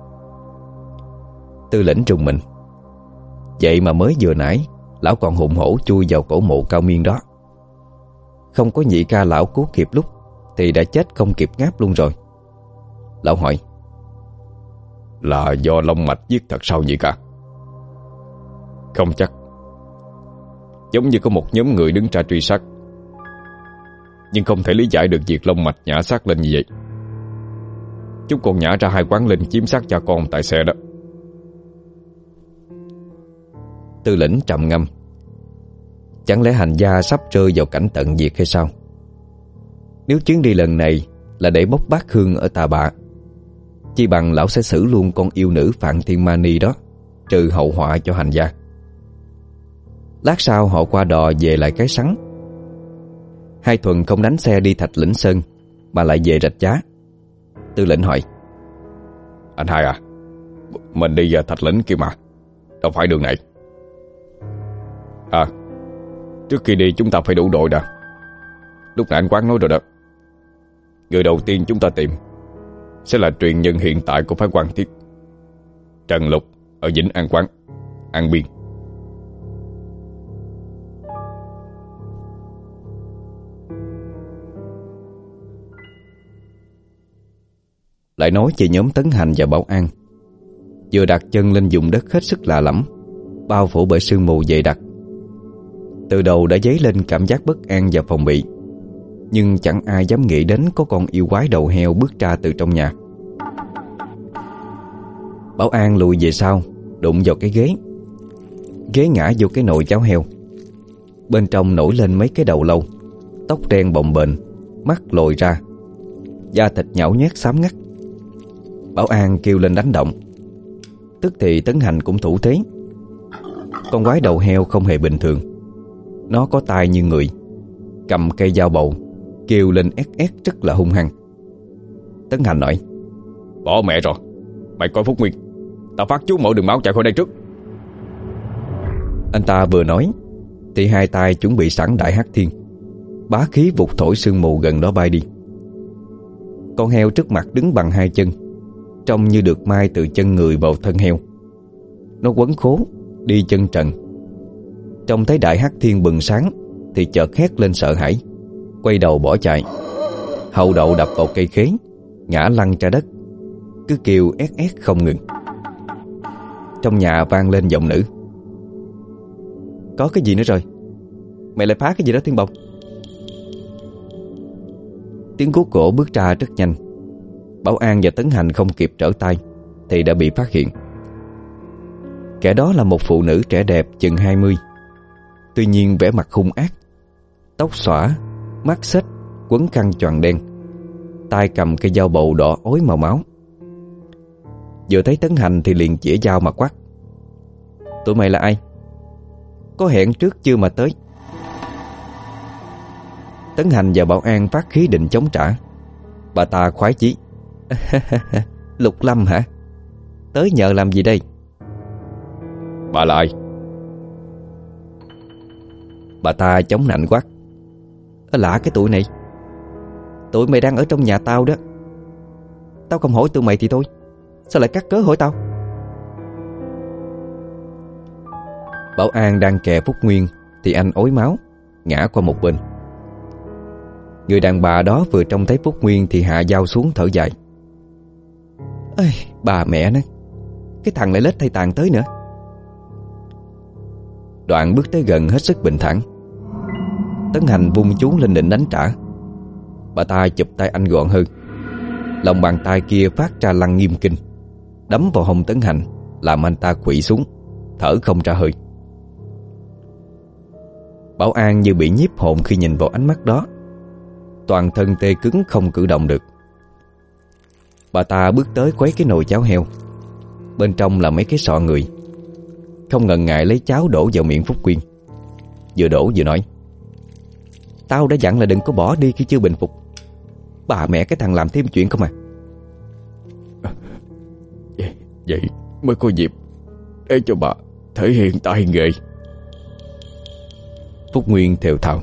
Speaker 1: Tư Lĩnh trùng mình. Vậy mà mới vừa nãy lão còn hùng hổ chui vào cổ mộ Cao Miên đó. Không có nhị ca lão cứu kịp lúc thì đã chết không kịp ngáp luôn rồi. Lão hỏi:
Speaker 2: Là do Long Mạch giết thật sao nhị ca? Không chắc. Giống như có một nhóm người đứng ra truy sát, nhưng không thể lý giải được việc Long Mạch nhả xác lên như vậy. Chúng còn nhả ra hai quán linh chiếm xác cha con tại xe đó.
Speaker 1: Tư Lĩnh trầm ngâm. Chẳng lẽ hành gia sắp rơi vào cảnh tận diệt hay sao? Nếu chuyến đi lần này là để bốc bát hương ở Tà Bạ, chi bằng lão sẽ xử luôn con yêu nữ Phạn Thiên Mani đó, trừ hậu họa cho hành gia. Lát sau họ qua đò về lại Cái Sắn. Hai Thuần không đánh xe đi Thạch Lĩnh Sơn, mà lại về Rạch Giá. Tư Lĩnh hỏi:
Speaker 2: Anh hai à, mình đi vào Thạch Lĩnh kia mà, đâu phải đường này. À, trước khi đi chúng ta phải đủ đội đã. Lúc nãy anh Quán nói rồi đó, người đầu tiên chúng ta tìm sẽ là truyền nhân hiện tại của phái Quan Thiết, Trần Lục ở Vĩnh An Quán, An Biên.
Speaker 1: Lại nói về nhóm Tấn Hành và Bảo An. Vừa đặt chân lên vùng đất hết sức lạ lẫm, bao phủ bởi sương mù dày đặc. Từ đầu đã dấy lên cảm giác bất an và phòng bị, nhưng chẳng ai dám nghĩ đến có con yêu quái đầu heo bước ra từ trong nhà. Bảo An lùi về sau, đụng vào cái ghế. ghé ngã vô cái nồi cháo heo. Bên trong nổi lên mấy cái đầu lâu, tóc đen bồng bềnh, mắt lồi ra, da thịt nhão nhét xám ngắt. Bảo An kêu lên đánh động. Tức thì Tấn Hành cũng thủ thế. Con quái đầu heo không hề bình thường. Nó có tai như người, cầm cây dao bầu, kêu lên ét ét rất là hung hăng. Tấn Hành nói:
Speaker 2: Bỏ mẹ rồi, mày coi Phúc Nguyên, tao phát chú mở đường máu chạy khỏi đây trước.
Speaker 1: Anh ta vừa nói thì hai tay chuẩn bị sẵn đại hắc thiên, bá khí vụt thổi sương mù gần đó bay đi. Con heo trước mặt đứng bằng hai chân, trông như được mai từ chân người vào thân heo. Nó quấn khố, đi chân trần. Trông thấy đại hắc thiên bừng sáng thì chợt hét lên sợ hãi, quay đầu bỏ chạy. Hậu đậu đập vào cây khế, ngã lăn ra đất, cứ kêu ét ét không ngừng. Trong nhà vang lên giọng nữ: Có cái gì nữa rồi? Mày lại phá cái gì đó Thiên Bồng? Tiếng cuốc gỗ bước ra rất nhanh. Bảo An và Tấn Hành không kịp trở tay thì đã bị phát hiện. Kẻ đó là một phụ nữ trẻ đẹp chừng hai mươi. Tuy nhiên vẻ mặt hung ác, tóc xõa, mắt xếch, quấn khăn choàng đen, tay cầm cây dao bầu đỏ ối màu máu. Vừa thấy Tấn Hành thì liền chĩa dao mà quát: Tụi mày là ai? Có hẹn trước chưa mà tới? Tấn Hành và Bảo An phát khí định chống trả. Bà ta khoái chí: Lục Lâm hả? Tới nhờ làm gì đây?
Speaker 2: Bà là ai?
Speaker 1: Bà ta chống nạnh quát: Lạ cái tụi này. Tụi mày đang ở trong nhà tao đó. Tao không hỏi tụi mày thì thôi, sao lại cắt cớ hỏi tao? Bảo An đang kè Phúc Nguyên thì anh ối máu, ngã qua một bên. Người đàn bà đó vừa trông thấy Phúc Nguyên thì hạ dao xuống thở dài: Ê, bà mẹ nó, cái thằng lại lết thay tàn tới nữa. Đoạn bước tới gần hết sức bình thản. Tấn Hành vung chú lên định đánh trả. Bà ta chụp tay anh gọn hơn. Lòng bàn tay kia phát ra lăng nghiêm kinh, đấm vào hông Tấn Hành, làm anh ta quỵ xuống, thở không ra hơi. Bảo An như bị nhiếp hồn khi nhìn vào ánh mắt đó. Toàn thân tê cứng không cử động được. Bà ta bước tới quấy cái nồi cháo heo. Bên trong là mấy cái sọ người. Không ngần ngại lấy cháo đổ vào miệng Phúc Nguyên. Vừa đổ vừa nói: Tao đã dặn là đừng có bỏ đi khi chưa bình phục. Bà mẹ cái thằng làm thêm chuyện không à?
Speaker 2: Vậy, vậy mới có dịp để cho bà thể hiện tài nghệ.
Speaker 1: Phúc Nguyên thều thào.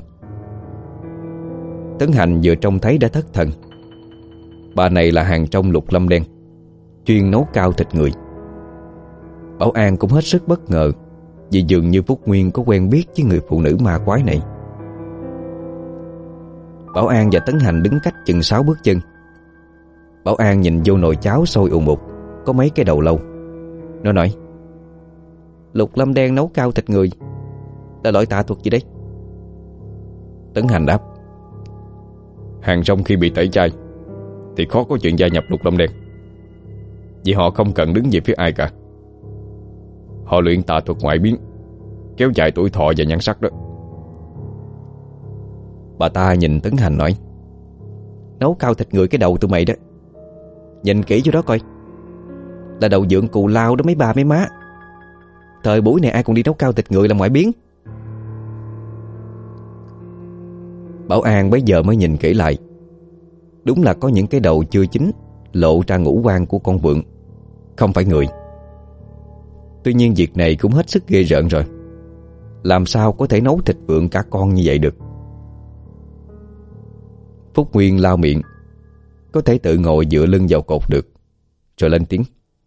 Speaker 1: Tấn Hành vừa trông thấy đã thất thần. Bà này là hàng trong Lục Lâm đen, chuyên nấu cao thịt người. Bảo An cũng hết sức bất ngờ, vì dường như Phúc Nguyên có quen biết với người phụ nữ ma quái này. Bảo An và Tấn Hành đứng cách chừng sáu bước chân. Bảo An nhìn vô nồi cháo sôi ù mục, có mấy cái đầu lâu. Nó nói: Lục Lâm đen nấu cao thịt người là loại tà thuật gì đấy? Tấn Hành đáp:
Speaker 2: Hàng trong khi bị tẩy chay thì khó có chuyện gia nhập Lục Lâm đen, vì họ không cần đứng về phía ai cả. Họ luyện tà thuật ngoại biến, kéo dài tuổi thọ và nhan sắc đó.
Speaker 1: Bà ta nhìn Tấn Hành nói: Nấu cao thịt người cái đầu tụi mày đó, nhìn kỹ vô đó coi, là đầu dượng cù lao đó mấy ba mấy má. Thời buổi này ai còn đi nấu cao thịt người làm ngoại biến? Bảo An bấy giờ mới nhìn kỹ lại. Đúng là có những cái đầu chưa chín, lộ ra ngũ quan của con vượn, không phải người. Tuy nhiên việc này cũng hết sức ghê rợn rồi. Làm sao có thể nấu thịt vượn cả con như vậy được? Phúc Nguyên lau miệng, có thể tự ngồi dựa lưng vào cột được, rồi lên tiếng: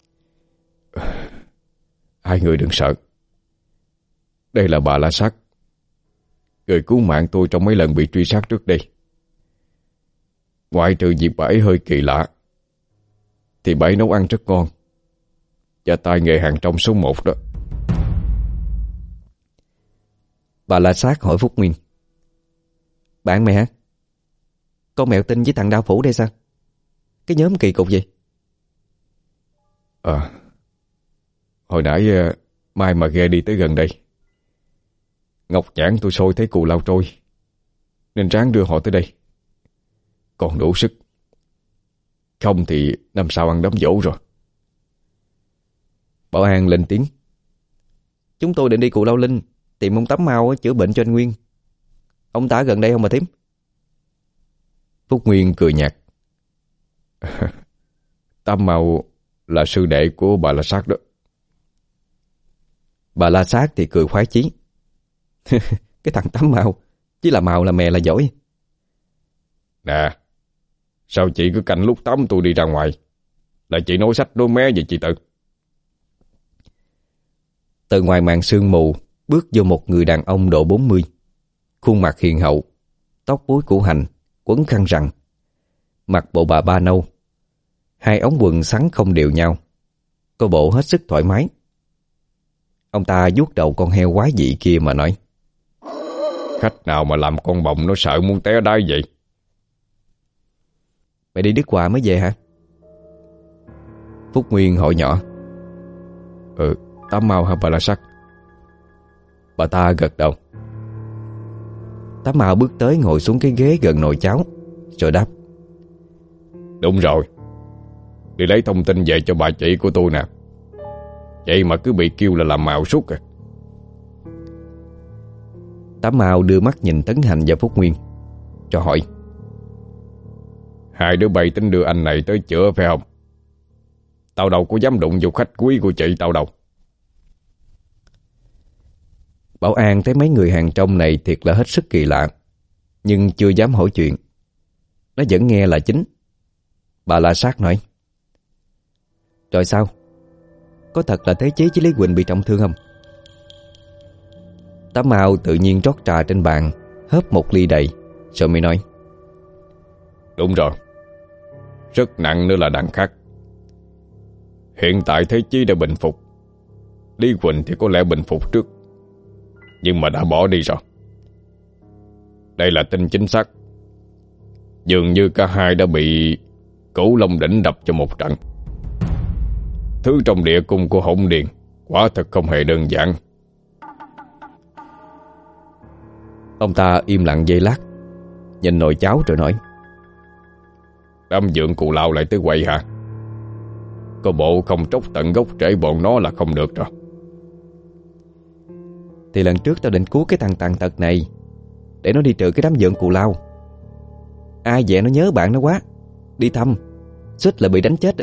Speaker 2: Hai người đừng sợ. Đây là bà La Sát, người cứu mạng tôi trong mấy lần bị truy sát trước đây. Ngoại trừ việc bà ấy hơi kỳ lạ, thì bà ấy nấu ăn rất ngon, và tài nghề hàng trong số một đó.
Speaker 1: Bà La Sát hỏi Phúc Nguyên: Bạn mày hả? Con mèo tinh với thằng Đao Phủ đây sao? Cái nhóm kỳ cục gì?
Speaker 2: À, hồi nãy Mai mà ghe đi tới gần đây Ngọc nhãn tôi sôi thấy cù lao trôi, nên ráng đưa họ tới đây. Còn đủ sức, không thì năm sau ăn đám dỗ rồi.
Speaker 1: Bảo An lên tiếng. Chúng tôi định đi Cù Lao Linh tìm ông Tám Mau chữa bệnh cho anh Nguyên. Ông ta ở gần đây không mà thím?
Speaker 2: Phúc Nguyên cười nhạt. Tám Mau là sư đệ của bà La Sát đó.
Speaker 1: Bà La Sát thì cười khoái chí. Cái thằng Tám Mau chỉ là màu là mè là giỏi.
Speaker 2: Nè, sao chị cứ canh lúc Tám tôi đi ra ngoài, là chị nói sách nói mé gì chị Tự?
Speaker 1: Từ ngoài màn sương mù bước vô một người đàn ông độ bốn mươi, khuôn mặt hiền hậu, tóc búi củ hành, quấn khăn rằn, mặc bộ bà ba nâu, hai ống quần xắn không đều nhau, có bộ hết sức thoải mái. Ông ta vuốt đầu con heo quái dị kia mà nói:
Speaker 2: Khách nào mà làm con bọng nó sợ muốn té đái vậy?
Speaker 1: Mày đi Đức Hòa mới về hả? Phúc Nguyên hỏi nhỏ.
Speaker 2: Ừ, Tám Mau hay bà La Sát?
Speaker 1: Bà ta gật đầu. Tám Mau bước tới ngồi xuống cái ghế gần nồi cháo, rồi đáp:
Speaker 2: Đúng rồi, đi lấy thông tin về cho bà chị của tôi nè. Vậy mà cứ bị kêu là làm mạo suốt à.
Speaker 1: Tám Mau đưa mắt nhìn Tấn Hành và Phúc Nguyên, cho hỏi:
Speaker 2: Hai đứa bay tính đưa anh này tới chữa phải không? Tao đâu có dám đụng vô khách quý của chị tao đâu.
Speaker 1: Bảo An thấy mấy người hàng trong này thiệt là hết sức kỳ lạ, nhưng chưa dám hỏi chuyện. Nó vẫn nghe là chính. Bà La Sát nói: Rồi sao? Có thật là Thế Chí với Lý Quỳnh bị trọng thương không? Tám Mau tự nhiên rót trà trên bàn, hớp một ly đầy, rồi mới nói:
Speaker 2: Đúng rồi, rất nặng nữa là đằng khác. Hiện tại Thế Chí đã bình phục, Lý Quỳnh thì có lẽ bình phục trước, nhưng mà đã bỏ đi rồi. Đây là tin chính xác. Dường như cả hai đã bị Cửu Long Đỉnh đập cho một trận. Thứ trong địa cung của Hỗn Điền quả thật không hề đơn giản.
Speaker 1: Ông ta im lặng giây lát, nhìn nồi cháo rồi nói:
Speaker 2: Đám dượng Cù Lao lại tới quậy hả? Có bộ không tróc tận gốc rễ bọn nó là không được rồi.
Speaker 1: Thì lần trước tao định cứu cái thằng tàn tật này để nó đi trừ cái đám dượng Cù Lao. Ai dè nó nhớ bạn nó quá, đi thăm suýt là bị đánh chết.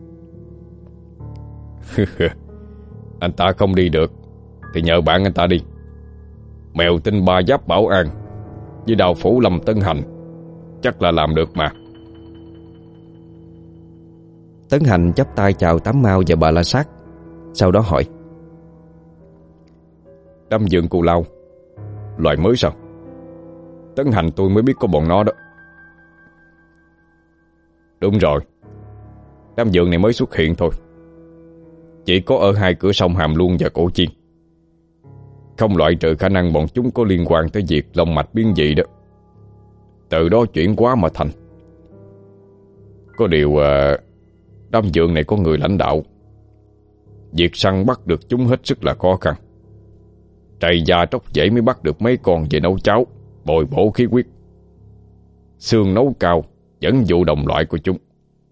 Speaker 2: Anh ta không đi được thì nhờ bạn anh ta đi. Mèo tinh ba giáp Bảo An với đào phủ Lâm Tân Hành chắc là làm được mà.
Speaker 1: Tấn Hành chắp tay chào Tám Mau và bà La Sát, sau đó hỏi:
Speaker 2: Đám dượng Cù Lao loại mới sao? Tấn Hành tôi mới biết có bọn nó đó. Đúng rồi, đám dượng này mới xuất hiện thôi. Chỉ có ở hai cửa sông Hàm Luông và Cổ Chiên. Không loại trừ khả năng bọn chúng có liên quan tới việc long mạch biến dị đó. Từ đó chuyển hóa mà thành. Có điều à, đám dượng này có người lãnh đạo. Việc săn bắt được chúng hết sức là khó khăn. Trầy da tróc dễ mới bắt được mấy con về nấu cháo, bồi bổ khí huyết. Xương nấu cao dẫn dụ đồng loại của chúng.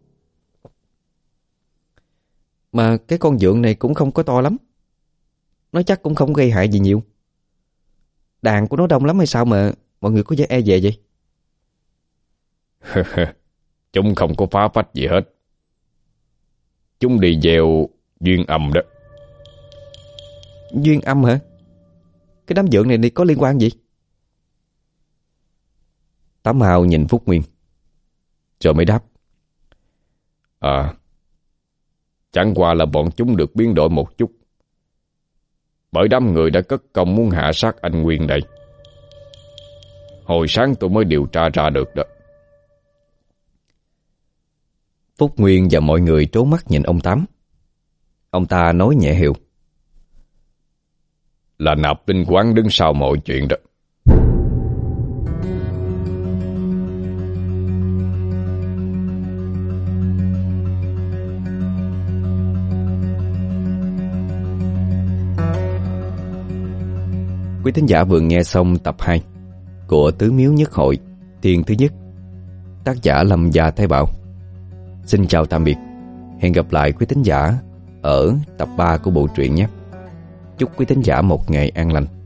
Speaker 1: Mà cái con dượng này cũng không có to lắm, nó chắc cũng không gây hại gì nhiều. Đàn của nó đông lắm hay sao mà mọi người có vẻ e dè vậy?
Speaker 2: Chúng không có phá phách gì hết. Chúng đi gieo duyên âm đó.
Speaker 1: Duyên âm hả? Cái đám dượng này đi có liên quan gì? Tám Mau nhìn Phúc Nguyên rồi mới đáp:
Speaker 2: À, chẳng qua là bọn chúng được biến đổi một chút bởi đám người đã cất công muốn hạ sát anh Nguyên đây. Hồi sáng tôi mới điều tra ra được đó.
Speaker 1: Phúc Nguyên và mọi người trố mắt nhìn ông Tám. Ông ta nói nhẹ hiệu:
Speaker 2: Là Nạp Linh Quán đứng sau mọi chuyện đó.
Speaker 1: Quý thính giả vừa nghe xong tập hai của Tứ Miếu Nhất Hội Thiên thứ nhất, tác giả Lâm Gia Thái Bảo. Xin chào tạm biệt. Hẹn gặp lại quý thính giả ở tập ba của bộ truyện nhé. Chúc quý thính giả một ngày an lành.